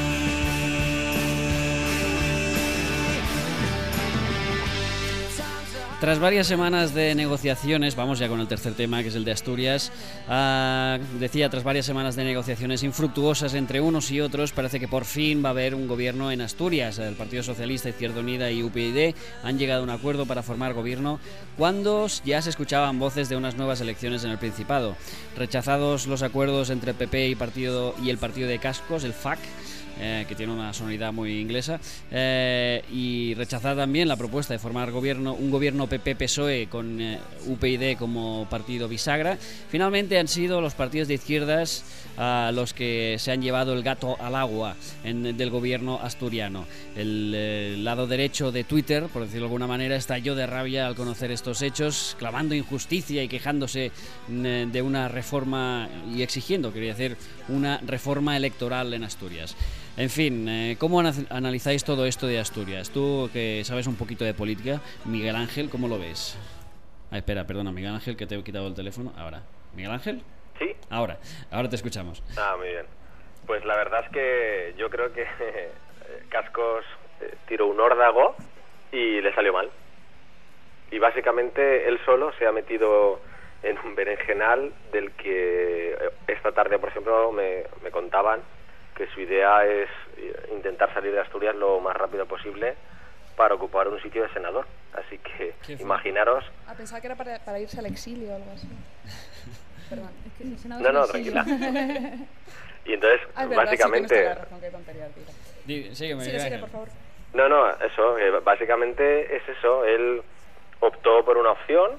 Tras varias semanas de negociaciones, vamos ya con el tercer tema, que es el de Asturias. Ah, decía, tras varias semanas de negociaciones infructuosas entre unos y otros, parece que por fin va a haber un gobierno en Asturias. El Partido Socialista, Izquierda Unida y U P YD han llegado a un acuerdo para formar gobierno cuando ya se escuchaban voces de unas nuevas elecciones en el Principado. Rechazados los acuerdos entre P P y, partido, y el Partido de Cascos, el F A C, Eh, que tiene una sonoridad muy inglesa, eh, y rechazada también la propuesta de formar gobierno, un gobierno P P-P S O E con eh, U P YD como partido bisagra. Finalmente han sido los partidos de izquierdas uh, los que se han llevado el gato al agua en, del gobierno asturiano. El eh, lado derecho de Twitter, por decirlo de alguna manera, estalló de rabia al conocer estos hechos, clamando injusticia y quejándose mm, de una reforma y exigiendo, quería decir, una reforma electoral en Asturias. En fin, eh, ¿cómo ana- analizáis todo esto de Asturias? Tú, que sabes un poquito de política, Miguel Ángel, ¿cómo lo ves? Ah, espera, perdona, Miguel Ángel, que te he quitado el teléfono. Ahora. ¿Miguel Ángel? Sí. Ahora, ahora te escuchamos. Ah, muy bien. Pues la verdad es que yo creo que eh, Cascos eh, tiró un órdago y le salió mal. Y básicamente él solo se ha metido en un berenjenal del que eh, esta tarde, por ejemplo, me, me contaban que su idea es intentar salir de Asturias lo más rápido posible para ocupar un sitio de senador. Así que imaginaros... Ah, pensaba que era para, para irse al exilio o algo así. Perdón. Es que el Senado No, no, es el exilio. tranquila. Y entonces, Ah, es verdad, básicamente... sí, tienes toda la razón, qué tontería, tira. Di- sígueme, Sigue, Miguel sigue, Ángel. por favor. No, no, eso, eh, básicamente es eso. Él optó por una opción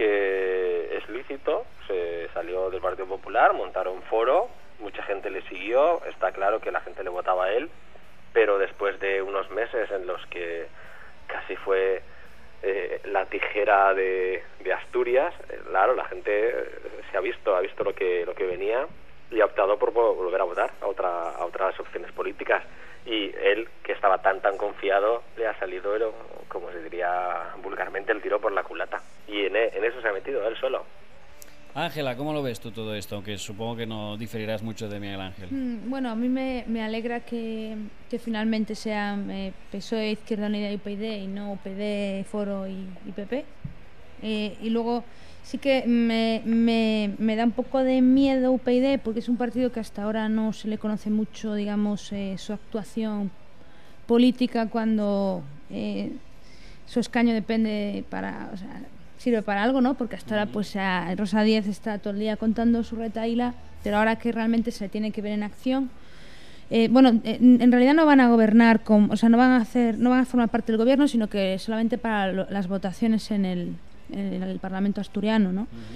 que es lícito, se salió del Partido Popular, montaron foro, mucha gente le siguió, está claro que la gente le votaba a él, pero después de unos meses en los que casi fue eh, la tijera de, de Asturias, eh, claro, la gente eh, se ha visto, ha visto lo que lo que venía y ha optado por vo- volver a votar a otra a otras opciones políticas. Y él, que estaba tan tan confiado, le ha salido, el, como se diría vulgarmente, el tiro por la culata. Y en, e- en eso se ha metido él solo. Ángela, ¿cómo lo ves tú todo esto? Aunque supongo que no diferirás mucho de Miguel Ángel. Mm, Bueno, a mí me, me alegra que, que finalmente sean eh, P S O E, Izquierda Unida y U P YD y no U P D, Foro y, y P P. Eh, y luego sí que me, me, me da un poco de miedo U P YD porque es un partido que hasta ahora no se le conoce mucho, digamos, eh, su actuación política cuando eh, su escaño depende para... O sea, sirve para algo, ¿no? Porque hasta ahora pues a Rosa Díez está todo el día contando su retahíla, pero ahora que realmente se tiene que ver en acción, eh, bueno, en, en realidad no van a gobernar, con, o sea, no van a hacer, no van a formar parte del gobierno, sino que solamente para lo, las votaciones en el, en el Parlamento asturiano, ¿no? Uh-huh.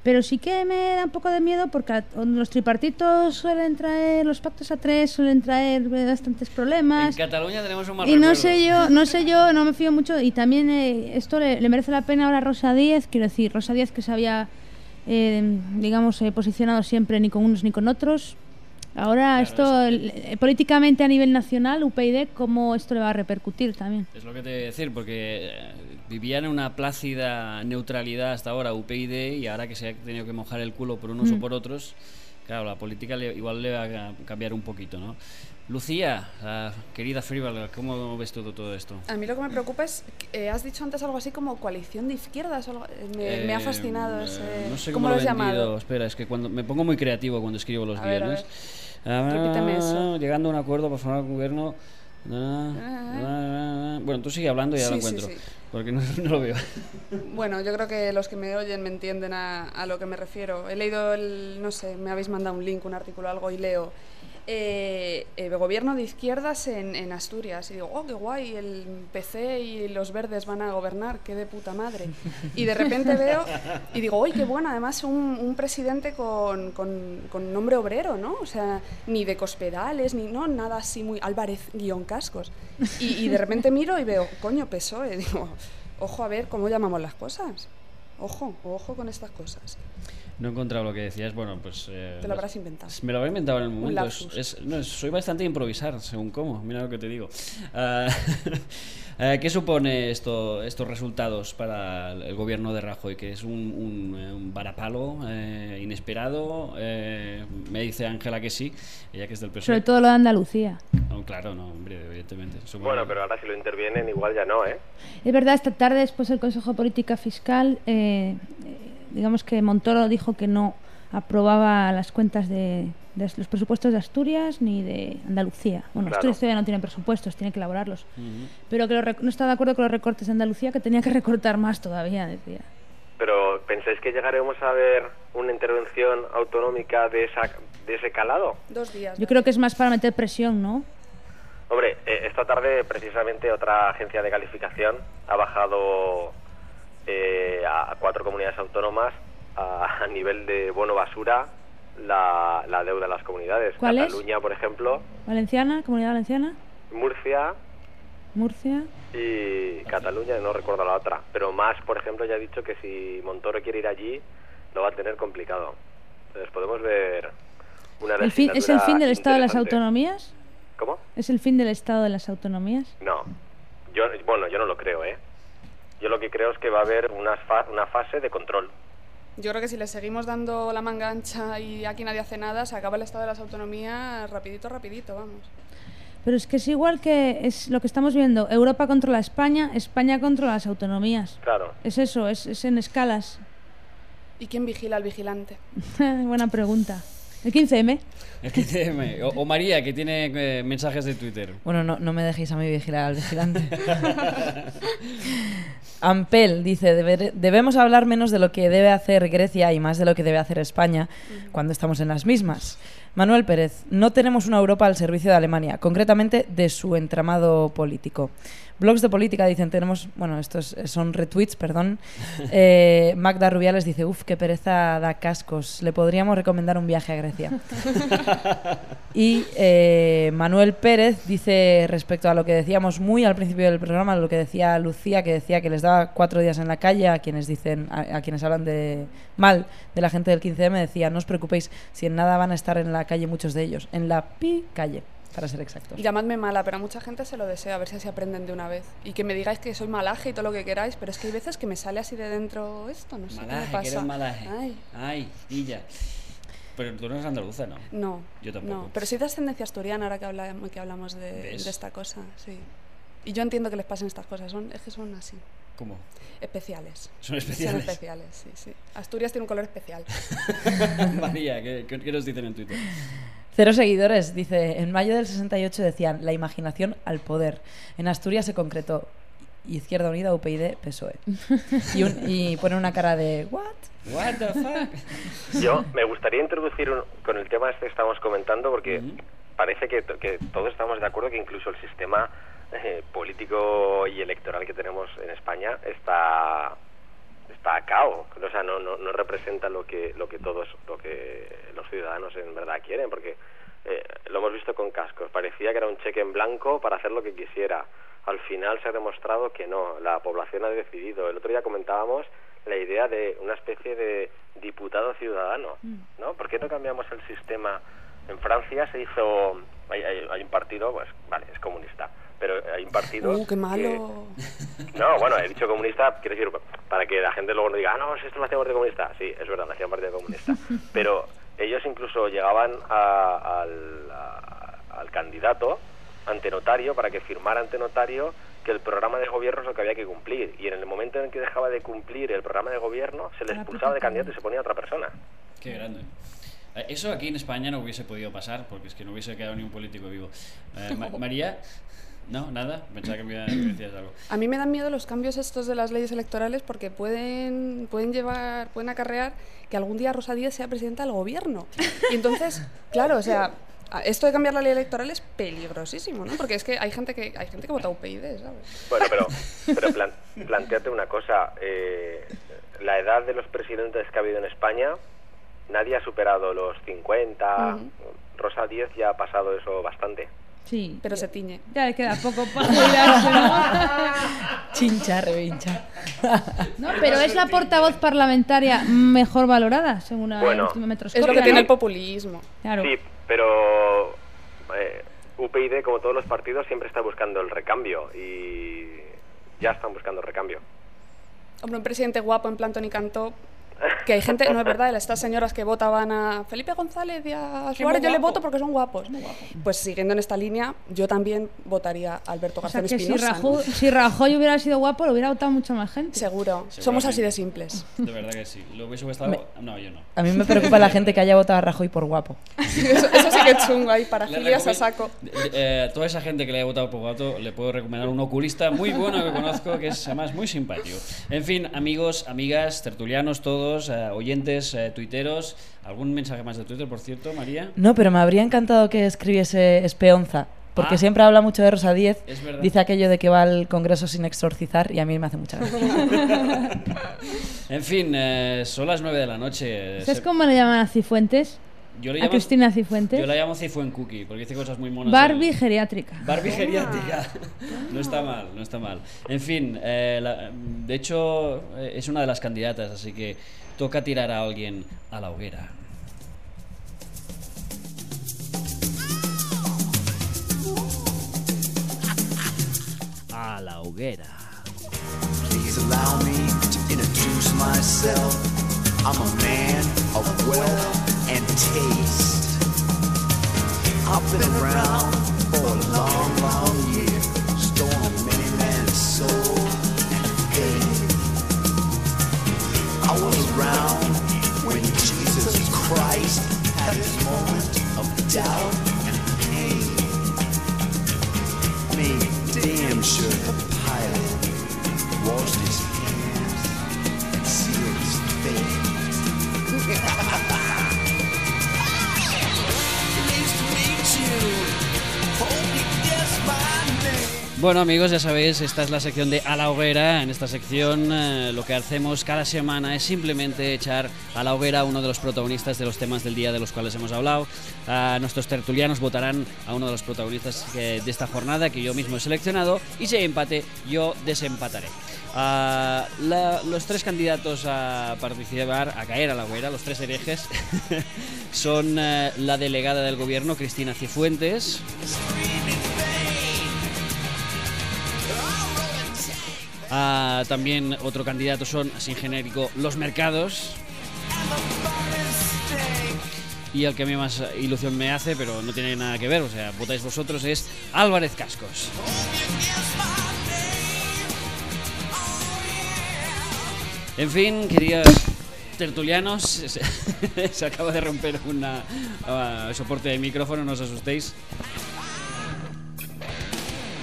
Pero sí que me da un poco de miedo porque a- los tripartitos suelen traer, los pactos a tres suelen traer bastantes En problemas. Cataluña tenemos un mal Y no recuerdo. sé yo, no sé yo, no me fío mucho. Y también eh, esto le, le merece la pena ahora a Rosa Díez, quiero decir, Rosa Díez que se había, eh, digamos, eh, posicionado siempre ni con unos ni con otros. Ahora Claro, esto, es- el- eh, políticamente a nivel nacional, U P YD, ¿cómo esto le va a repercutir también? Es lo que te voy a decir, porque eh, vivían en una plácida neutralidad hasta ahora U P YD y ahora que se ha tenido que mojar el culo por unos o por otros, claro, la política le- igual le va a cambiar un poquito, ¿no? Lucía, la querida Frívol, ¿cómo ves todo, todo esto? A mí lo que me preocupa es, que, eh, has dicho antes algo así como coalición de izquierdas, o algo- eh, me, me ha Eh, fascinado eh, ese... No sé ¿Cómo cómo, lo lo has he vendido. llamado? Espera, es que cuando me pongo muy creativo cuando escribo los A ver, a guiones. Repíteme eso. Llegando a un acuerdo para formar un gobierno. Bueno, tú sigue hablando y ya lo Sí, sí, encuentro. sí. Porque no, no lo veo. Bueno, yo creo que los que me oyen me entienden a, a lo que me refiero. He leído el, no sé, me habéis mandado un link, un artículo, algo y leo. Eh, eh, gobierno de izquierdas en, en Asturias. Y digo, oh, qué guay, el P C y los verdes van a gobernar, qué de puta madre. Y de repente veo y digo, uy, qué bueno, además un, un presidente con, con, con nombre obrero, ¿no? O sea, ni de Cospedales, ni no, nada así muy Álvarez guión Cascos. Y, y de repente miro y veo, coño, P S O E. Digo, ojo a ver cómo llamamos las cosas. Ojo, ojo con estas cosas. No he encontrado lo que decías. Bueno, pues. eh, Te lo habrás inventado. Me lo habré inventado en el momento. Es, lapsus. es- no, es- soy bastante de improvisar, según cómo. Mira lo que te digo. Ah, eh, ¿Qué supone esto, estos resultados para el el gobierno de Rajoy? Que es un, un, eh, un varapalo eh, inesperado. eh, me dice Ángela que sí, ella que es del P S O E. Sobre todo lo de Andalucía. No, claro, no, hombre, evidentemente. Supongo- Bueno, pero ahora si lo intervienen igual ya no, ¿eh? Es verdad, esta tarde después del Consejo de Política Fiscal, eh, eh, digamos que Montoro dijo que no aprobaba las cuentas de, de los presupuestos de Asturias ni de Andalucía. Bueno, Claro. Asturias todavía no tiene presupuestos, tiene que elaborarlos. Ujú. Pero que lo rec- no está de acuerdo con los recortes de Andalucía, que tenía que recortar más todavía, decía. Pero ¿pensáis que llegaremos a ver una intervención autonómica de, esa, de ese calado? Dos días. Yo creo que es más para meter presión, ¿no? Hombre, eh, esta tarde precisamente otra agencia de calificación ha bajado eh, a a cuatro comunidades autónomas a, a nivel de bono basura la, la deuda de las comunidades. ¿Cuál es? Cataluña, por ejemplo, Valenciana, Comunidad Valenciana, Murcia Murcia. y Cataluña, no recuerdo la otra. Pero más, por ejemplo, ya ha dicho que si Montoro quiere ir allí, lo va a tener complicado. Entonces podemos ver una El fin, ¿Es el legislatura fin del Estado de las interesante. autonomías? ¿Cómo? ¿Es el fin del Estado de las autonomías? No, yo, bueno, yo no lo creo, ¿eh? Yo lo que creo es que va a haber una, fa- una fase de control. Yo creo que si le seguimos dando la manga ancha y aquí nadie hace nada, se acaba el estado de las autonomías rapidito, rapidito, vamos. Pero es que es igual que es lo que estamos viendo. Europa controla a España, España controla las autonomías. Claro. Es eso, es, es en escalas. ¿Y quién vigila al vigilante? Buena pregunta. El quince eme. El quince eme. O, o María, que tiene eh, mensajes de Twitter. Bueno, no, no me dejéis a mí vigilar al vigilante. Ampel dice, "Deber- debemos hablar menos de lo que debe hacer Grecia y más de lo que debe hacer España cuando estamos en las mismas. Manuel Pérez, no tenemos una Europa al servicio de Alemania, concretamente de su entramado político. Blogs de política dicen, tenemos, bueno, estos son retweets, perdón. Eh, Magda Rubiales dice, uff, qué pereza da cascos, le podríamos recomendar un viaje a Grecia. Y eh, Manuel Pérez dice respecto a lo que decíamos muy al principio del programa, lo que decía Lucía, que decía que les daba cuatro días en la calle a quienes dicen, a, a quienes hablan de mal de la gente del quince eme, decía, no os preocupéis, si en nada van a estar en la calle muchos de ellos, en la pi calle, para ser exactos. Llamadme mala, pero a mucha gente se lo deseo, a ver si así aprenden de una vez. Y que me digáis que soy malaje y todo lo que queráis, pero es que hay veces que me sale así de dentro esto, no sé qué me Malaje, pasa. que eres malaje. Ay, Ay, pilla. Pero tú no eres andaluza, ¿no? no. Yo tampoco. No, pero soy de ascendencia asturiana ahora que, habla, que hablamos de, ¿Ves? de esta cosa, sí. Y yo entiendo que les pasen estas cosas, son, es que son así, ¿Cómo? especiales. Son especiales. Son especiales, sí, sí. Asturias tiene un color especial. María, ¿qué, qué- qué nos dicen en Twitter? Cero seguidores, dice, en mayo del sesenta y ocho decían, la imaginación al poder. En Asturias se concretó, Izquierda Unida, U P YD, P S O E. Y, un- y pone una cara de, ¿what? What the fuck? Yo me gustaría introducir un- con el tema este que estamos comentando, porque Ujú. parece que, to- que todos estamos de acuerdo que incluso el sistema eh, político y electoral que tenemos en España está está a cao, o sea, no, no, no representa lo que lo que todos, lo que los ciudadanos en verdad quieren, porque eh, lo hemos visto con Cascos, parecía que era un cheque en blanco para hacer lo que quisiera. Al final se ha demostrado que no, la población ha decidido. El otro día comentábamos la idea de una especie de diputado ciudadano, ¿no? ¿Por qué no cambiamos el sistema? En Francia se hizo, hay, hay, hay un partido, pues vale, es comunista, pero hay un partido... ¡Uh, qué malo! Que, no, bueno, he dicho comunista, quiero decir, para que la gente luego no diga, ah, no, si esto lo hacía un partido comunista. Sí, es verdad, lo hacía un partido comunista. Pero ellos incluso llegaban a, al, a, al candidato ante notario para que firmara ante notario que el programa de gobierno es lo que había que cumplir, y en el momento en que dejaba de cumplir el programa de gobierno se le expulsaba de candidato y se ponía a otra persona. Qué grande. Eso aquí en España no hubiese podido pasar, porque es que no hubiese quedado ni un político vivo. Eh, Ma- María, no, nada, pensaba que me decías algo. A mí me dan miedo los cambios estos de las leyes electorales porque pueden, pueden llevar, pueden acarrear que algún día Rosa Díez sea presidenta del gobierno. Y entonces, claro, o sea, esto de cambiar la ley electoral es peligrosísimo, ¿no? Porque es que hay gente que hay gente que vota U P yD, ¿sabes? Bueno, pero, pero plan, planteate una cosa, eh, la edad de los presidentes que ha habido en España, nadie ha superado los cincuenta, uh-huh. Rosa Díez ya ha pasado eso bastante. Sí. Pero se tiñe. Ya le queda poco para jubilarse, ¿no? Chincha, revincha. No, pero es la portavoz parlamentaria mejor valorada, según la bueno, última metroscopia. Es lo que ¿no? tiene el populismo. Claro. Sí, pero eh, U P yD, como todos los partidos, siempre está buscando el recambio y ya están buscando el recambio. Hombre, un presidente guapo en plan Toni Cantó, que hay gente, no es verdad, estas señoras que votaban a Felipe González y a Suárez, yo le voto porque son guapos. Pues siguiendo en esta línea, yo también votaría a Alberto O sea, García que si Espinosa. Rajoy, si Rajoy hubiera sido guapo, lo hubiera votado mucha más gente. Seguro. Somos así de simples. De verdad que sí. ¿Lo hubiese gustado? Me- No, yo no. A mí me preocupa la gente que haya votado a Rajoy por guapo. Eso, eso sí que es chungo, ahí para Le filias a recome- saco. Eh, toda esa gente que le haya votado por gato, le puedo recomendar un oculista muy bueno que conozco, que es además muy simpático. En fin, amigos, amigas, tertulianos todos, eh, oyentes, eh, tuiteros. ¿Algún mensaje más de Twitter, por cierto, María? No, pero me habría encantado que escribiese Espeonza, porque Ah. siempre habla mucho de Rosa Díez. Es verdad. Dice aquello de que va al Congreso sin exorcizar y a mí me hace mucha gracia. En fin, eh, son las nueve de la noche. ¿Sabes Se- cómo le llaman a Cifuentes? Yo le A llamo, Cristina Cifuentes. Yo la llamo Cifuen Cookie, porque dice cosas muy monas. Barbie del- geriátrica. Barbie geriátrica. No está mal, no está mal. En fin, eh, la- de hecho eh, es una de las candidatas, así que toca tirar a alguien a la hoguera. A la hoguera. Please allow me to introduce myself. I'm a man of wealth and taste. I've been around for a long, long year, stolen many man's soul and faith. I was around when Jesus Christ had his moment of doubt and pain. Made damn sure the pilot washed his hands and sealed his fate. Pleased to meet you. Hope you guess my name. Bueno, amigos, ya sabéis, esta es la sección de A la Hoguera. En esta sección eh, lo que hacemos cada semana es simplemente echar a la hoguera a uno de los protagonistas de los temas del día de los cuales hemos hablado. Ah, nuestros tertulianos votarán a uno de los protagonistas eh, de esta jornada que yo mismo he seleccionado, y si hay empate, yo desempataré. Ah, la- los tres candidatos a participar, a caer a la hoguera, los tres herejes, son eh, la delegada del gobierno, Cristina Cifuentes. Ah, también otro candidato son, sin genérico, los mercados. Y el que a mí más ilusión me hace, pero no tiene nada que ver, o sea, votáis vosotros, es Álvarez Cascos. En fin, queridos tertulianos, se, se acaba de romper un uh, soporte de micrófono, no os asustéis.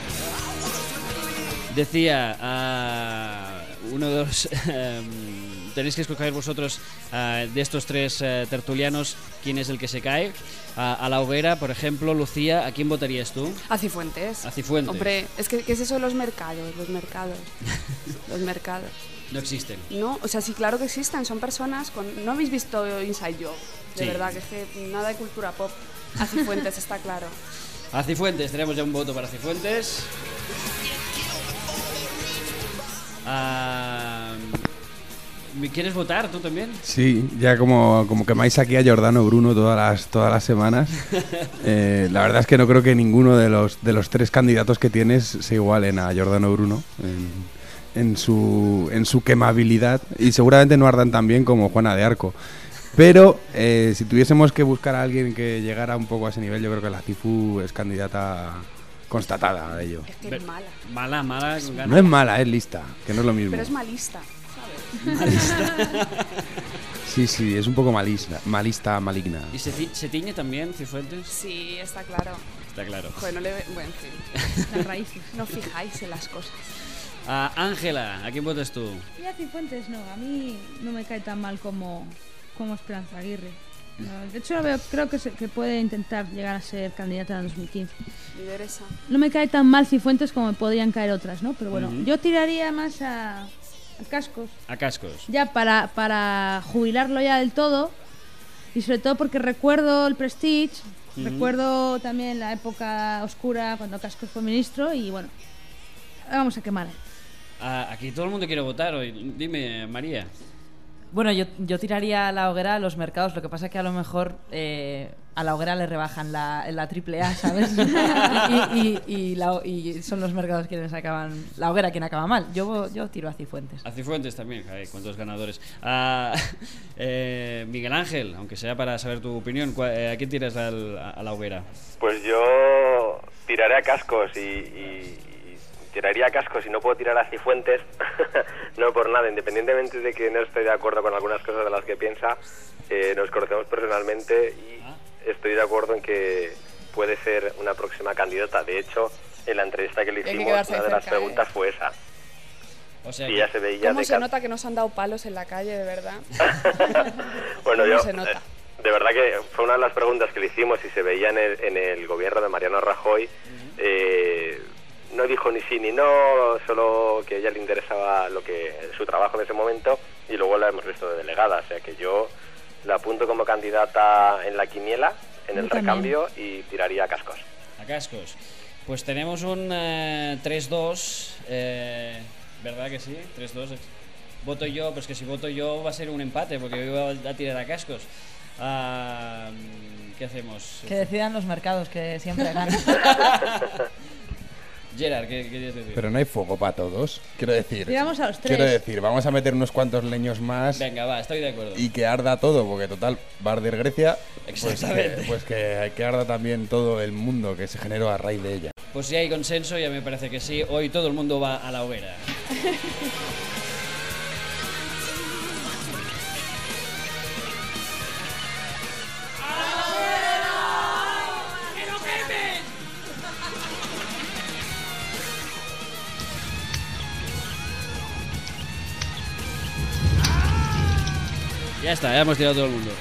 Decía, uh, uno de los um, tenéis que escoger vosotros uh, de estos tres uh, tertulianos quién es el que se cae. Uh, a la hoguera, por ejemplo, Lucía, ¿a quién votarías tú? A Cifuentes. A Cifuentes. Hombre, es que ¿qué es eso de los mercados? Los mercados. Los mercados. No existen. No, o sea, sí, claro que existen. Son personas con... ¿No habéis visto Inside Job? De Sí. verdad, que es que nada de cultura pop. A Cifuentes, está claro. A Cifuentes, tenemos ya un voto para Cifuentes. Uh, ¿Quieres votar tú también? Sí, ya como, como quemáis aquí a Giordano Bruno todas las, todas las semanas, eh, la verdad es que no creo que ninguno de los, de los tres candidatos que tienes se igualen a Giordano Bruno en, en, su, en su quemabilidad, y seguramente no ardan tan bien como Juana de Arco. Pero eh, si tuviésemos que buscar a alguien que llegara un poco a ese nivel, yo creo que la Cifu es candidata constatada a ello. Es que es mala. Mala, mala. Gana. No es mala, es lista, que no es lo mismo. Pero es malista, ¿sabes? Malista. Sí, sí, es un poco malista, malista, maligna. ¿Y se, ti- se tiñe también Cifuentes? Sí, está claro. Está claro. Joder, no le... ve- Bueno, en fin. Las raíces. No fijáis en las cosas. A Ángela, ¿a quién votas tú? Y a Cifuentes no, a mí no me cae tan mal como, como Esperanza Aguirre. No, de hecho, lo veo, creo que, se, que puede intentar llegar a ser candidata en dos mil quince. Lideresa. No me cae tan mal Cifuentes como me podrían caer otras, ¿no? Pero bueno, Ujú. yo tiraría más a, a Cascos, A Cascos. ya para, para jubilarlo ya del todo, y sobre todo porque recuerdo el Prestige, Ujú. recuerdo también la época oscura cuando Cascos fue ministro, y bueno, vamos a quemar. Ah, aquí todo el mundo quiere votar hoy. Dime, María. Bueno, yo, yo tiraría a la hoguera a los mercados, lo que pasa que a lo mejor eh, a la hoguera le rebajan la, la triple A, ¿sabes? y, y, y, la- y son los mercados quienes acaban... La hoguera quien acaba mal. Yo, yo tiro a Cifuentes. A Cifuentes también, ay, cuántos ganadores. Ah, eh, Miguel Ángel, aunque sea para saber tu opinión, ¿cuál- eh, ¿a quién tiras al- a, a la hoguera? Pues yo tiraré a Cascos y, y- y tiraría a Cascos y no puedo tirar a Cifuentes, no por nada, independientemente de que no estoy de acuerdo con algunas cosas de las que piensa, eh, nos conocemos personalmente y Ah. estoy de acuerdo en que puede ser una próxima candidata. De hecho, en la entrevista que le Hay que hicimos, quedarse una de las cerca, ¿eh? preguntas fue esa. O sea, Y ya se veía ¿Cómo de se ca- nota que nos han dado palos en la calle, de verdad? Bueno, ¿Cómo yo, se nota? eh, de verdad que fue una de las preguntas que le hicimos y se veía en el, en el gobierno de Mariano Rajoy. eh, no dijo ni sí ni no, solo que a ella le interesaba lo que su trabajo en ese momento, y luego la hemos visto de delegada. O sea que yo la apunto como candidata en la quiniela, en el Yo también. recambio, y tiraría a Cascos. a Cascos. Pues tenemos un eh, tres dos, eh, ¿verdad que sí? tres dos. Voto yo, pues que si voto yo va a ser un empate, porque yo voy a tirar a Cascos. Ah, ¿qué hacemos? Que decidan los mercados, que siempre ganan. Gerard, ¿qué querías decir? Pero no hay fuego para todos. Quiero decir. Tiramos a los tres. Quiero decir, vamos a meter unos cuantos leños más Venga, va, estoy de acuerdo. y que arda todo, porque total, va a arder Grecia. Pues Exactamente. que, pues que, que arda también todo el mundo que se generó a raíz de ella. Pues si hay consenso, ya me parece que sí. Hoy todo el mundo va a la hoguera. Ya está, ya hemos tirado todo el mundo.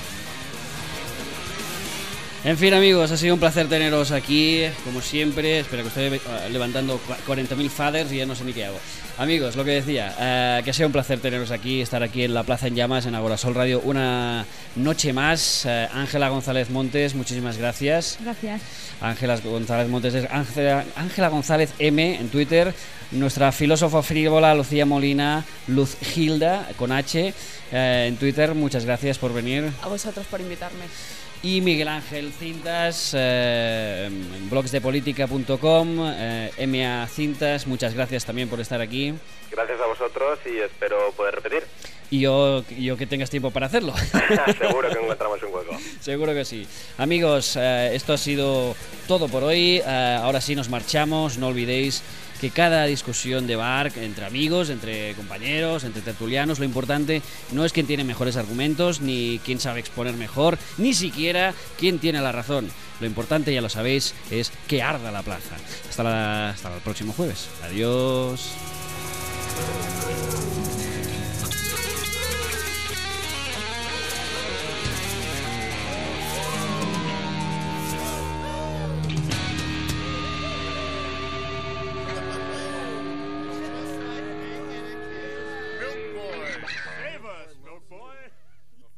En fin, amigos, ha sido un placer teneros aquí, como siempre. Espero que estoy eh, levantando cuarenta mil faders y ya no sé ni qué hago. Amigos, lo que decía, eh, que ha sido un placer teneros aquí, estar aquí en la Plaza en Llamas, en Agorasol Radio, una noche más. Eh, Ángela González Montes, muchísimas gracias. Gracias. Ángela González Montes es Ángela, Ángela González M en Twitter. Nuestra filósofa frívola Lucía Molina, Luz Gilda, con H, eh, en Twitter. Muchas gracias por venir. A vosotros por invitarme. Y Miguel Ángel Cintas, eh, en blogsdepolítica punto com, eh, M A Cintas, muchas gracias también por estar aquí. Gracias a vosotros y espero poder repetir. Y yo, yo que tengas tiempo para hacerlo. Seguro que encontramos un hueco. Seguro que sí. Amigos, eh, esto ha sido todo por hoy. Eh, ahora sí nos marchamos. No olvidéis que cada discusión de bar entre amigos, entre compañeros, entre tertulianos, lo importante no es quién tiene mejores argumentos, ni quién sabe exponer mejor, ni siquiera quién tiene la razón. Lo importante, ya lo sabéis, es que arda la plaza. Hasta, la, hasta el próximo jueves. Adiós.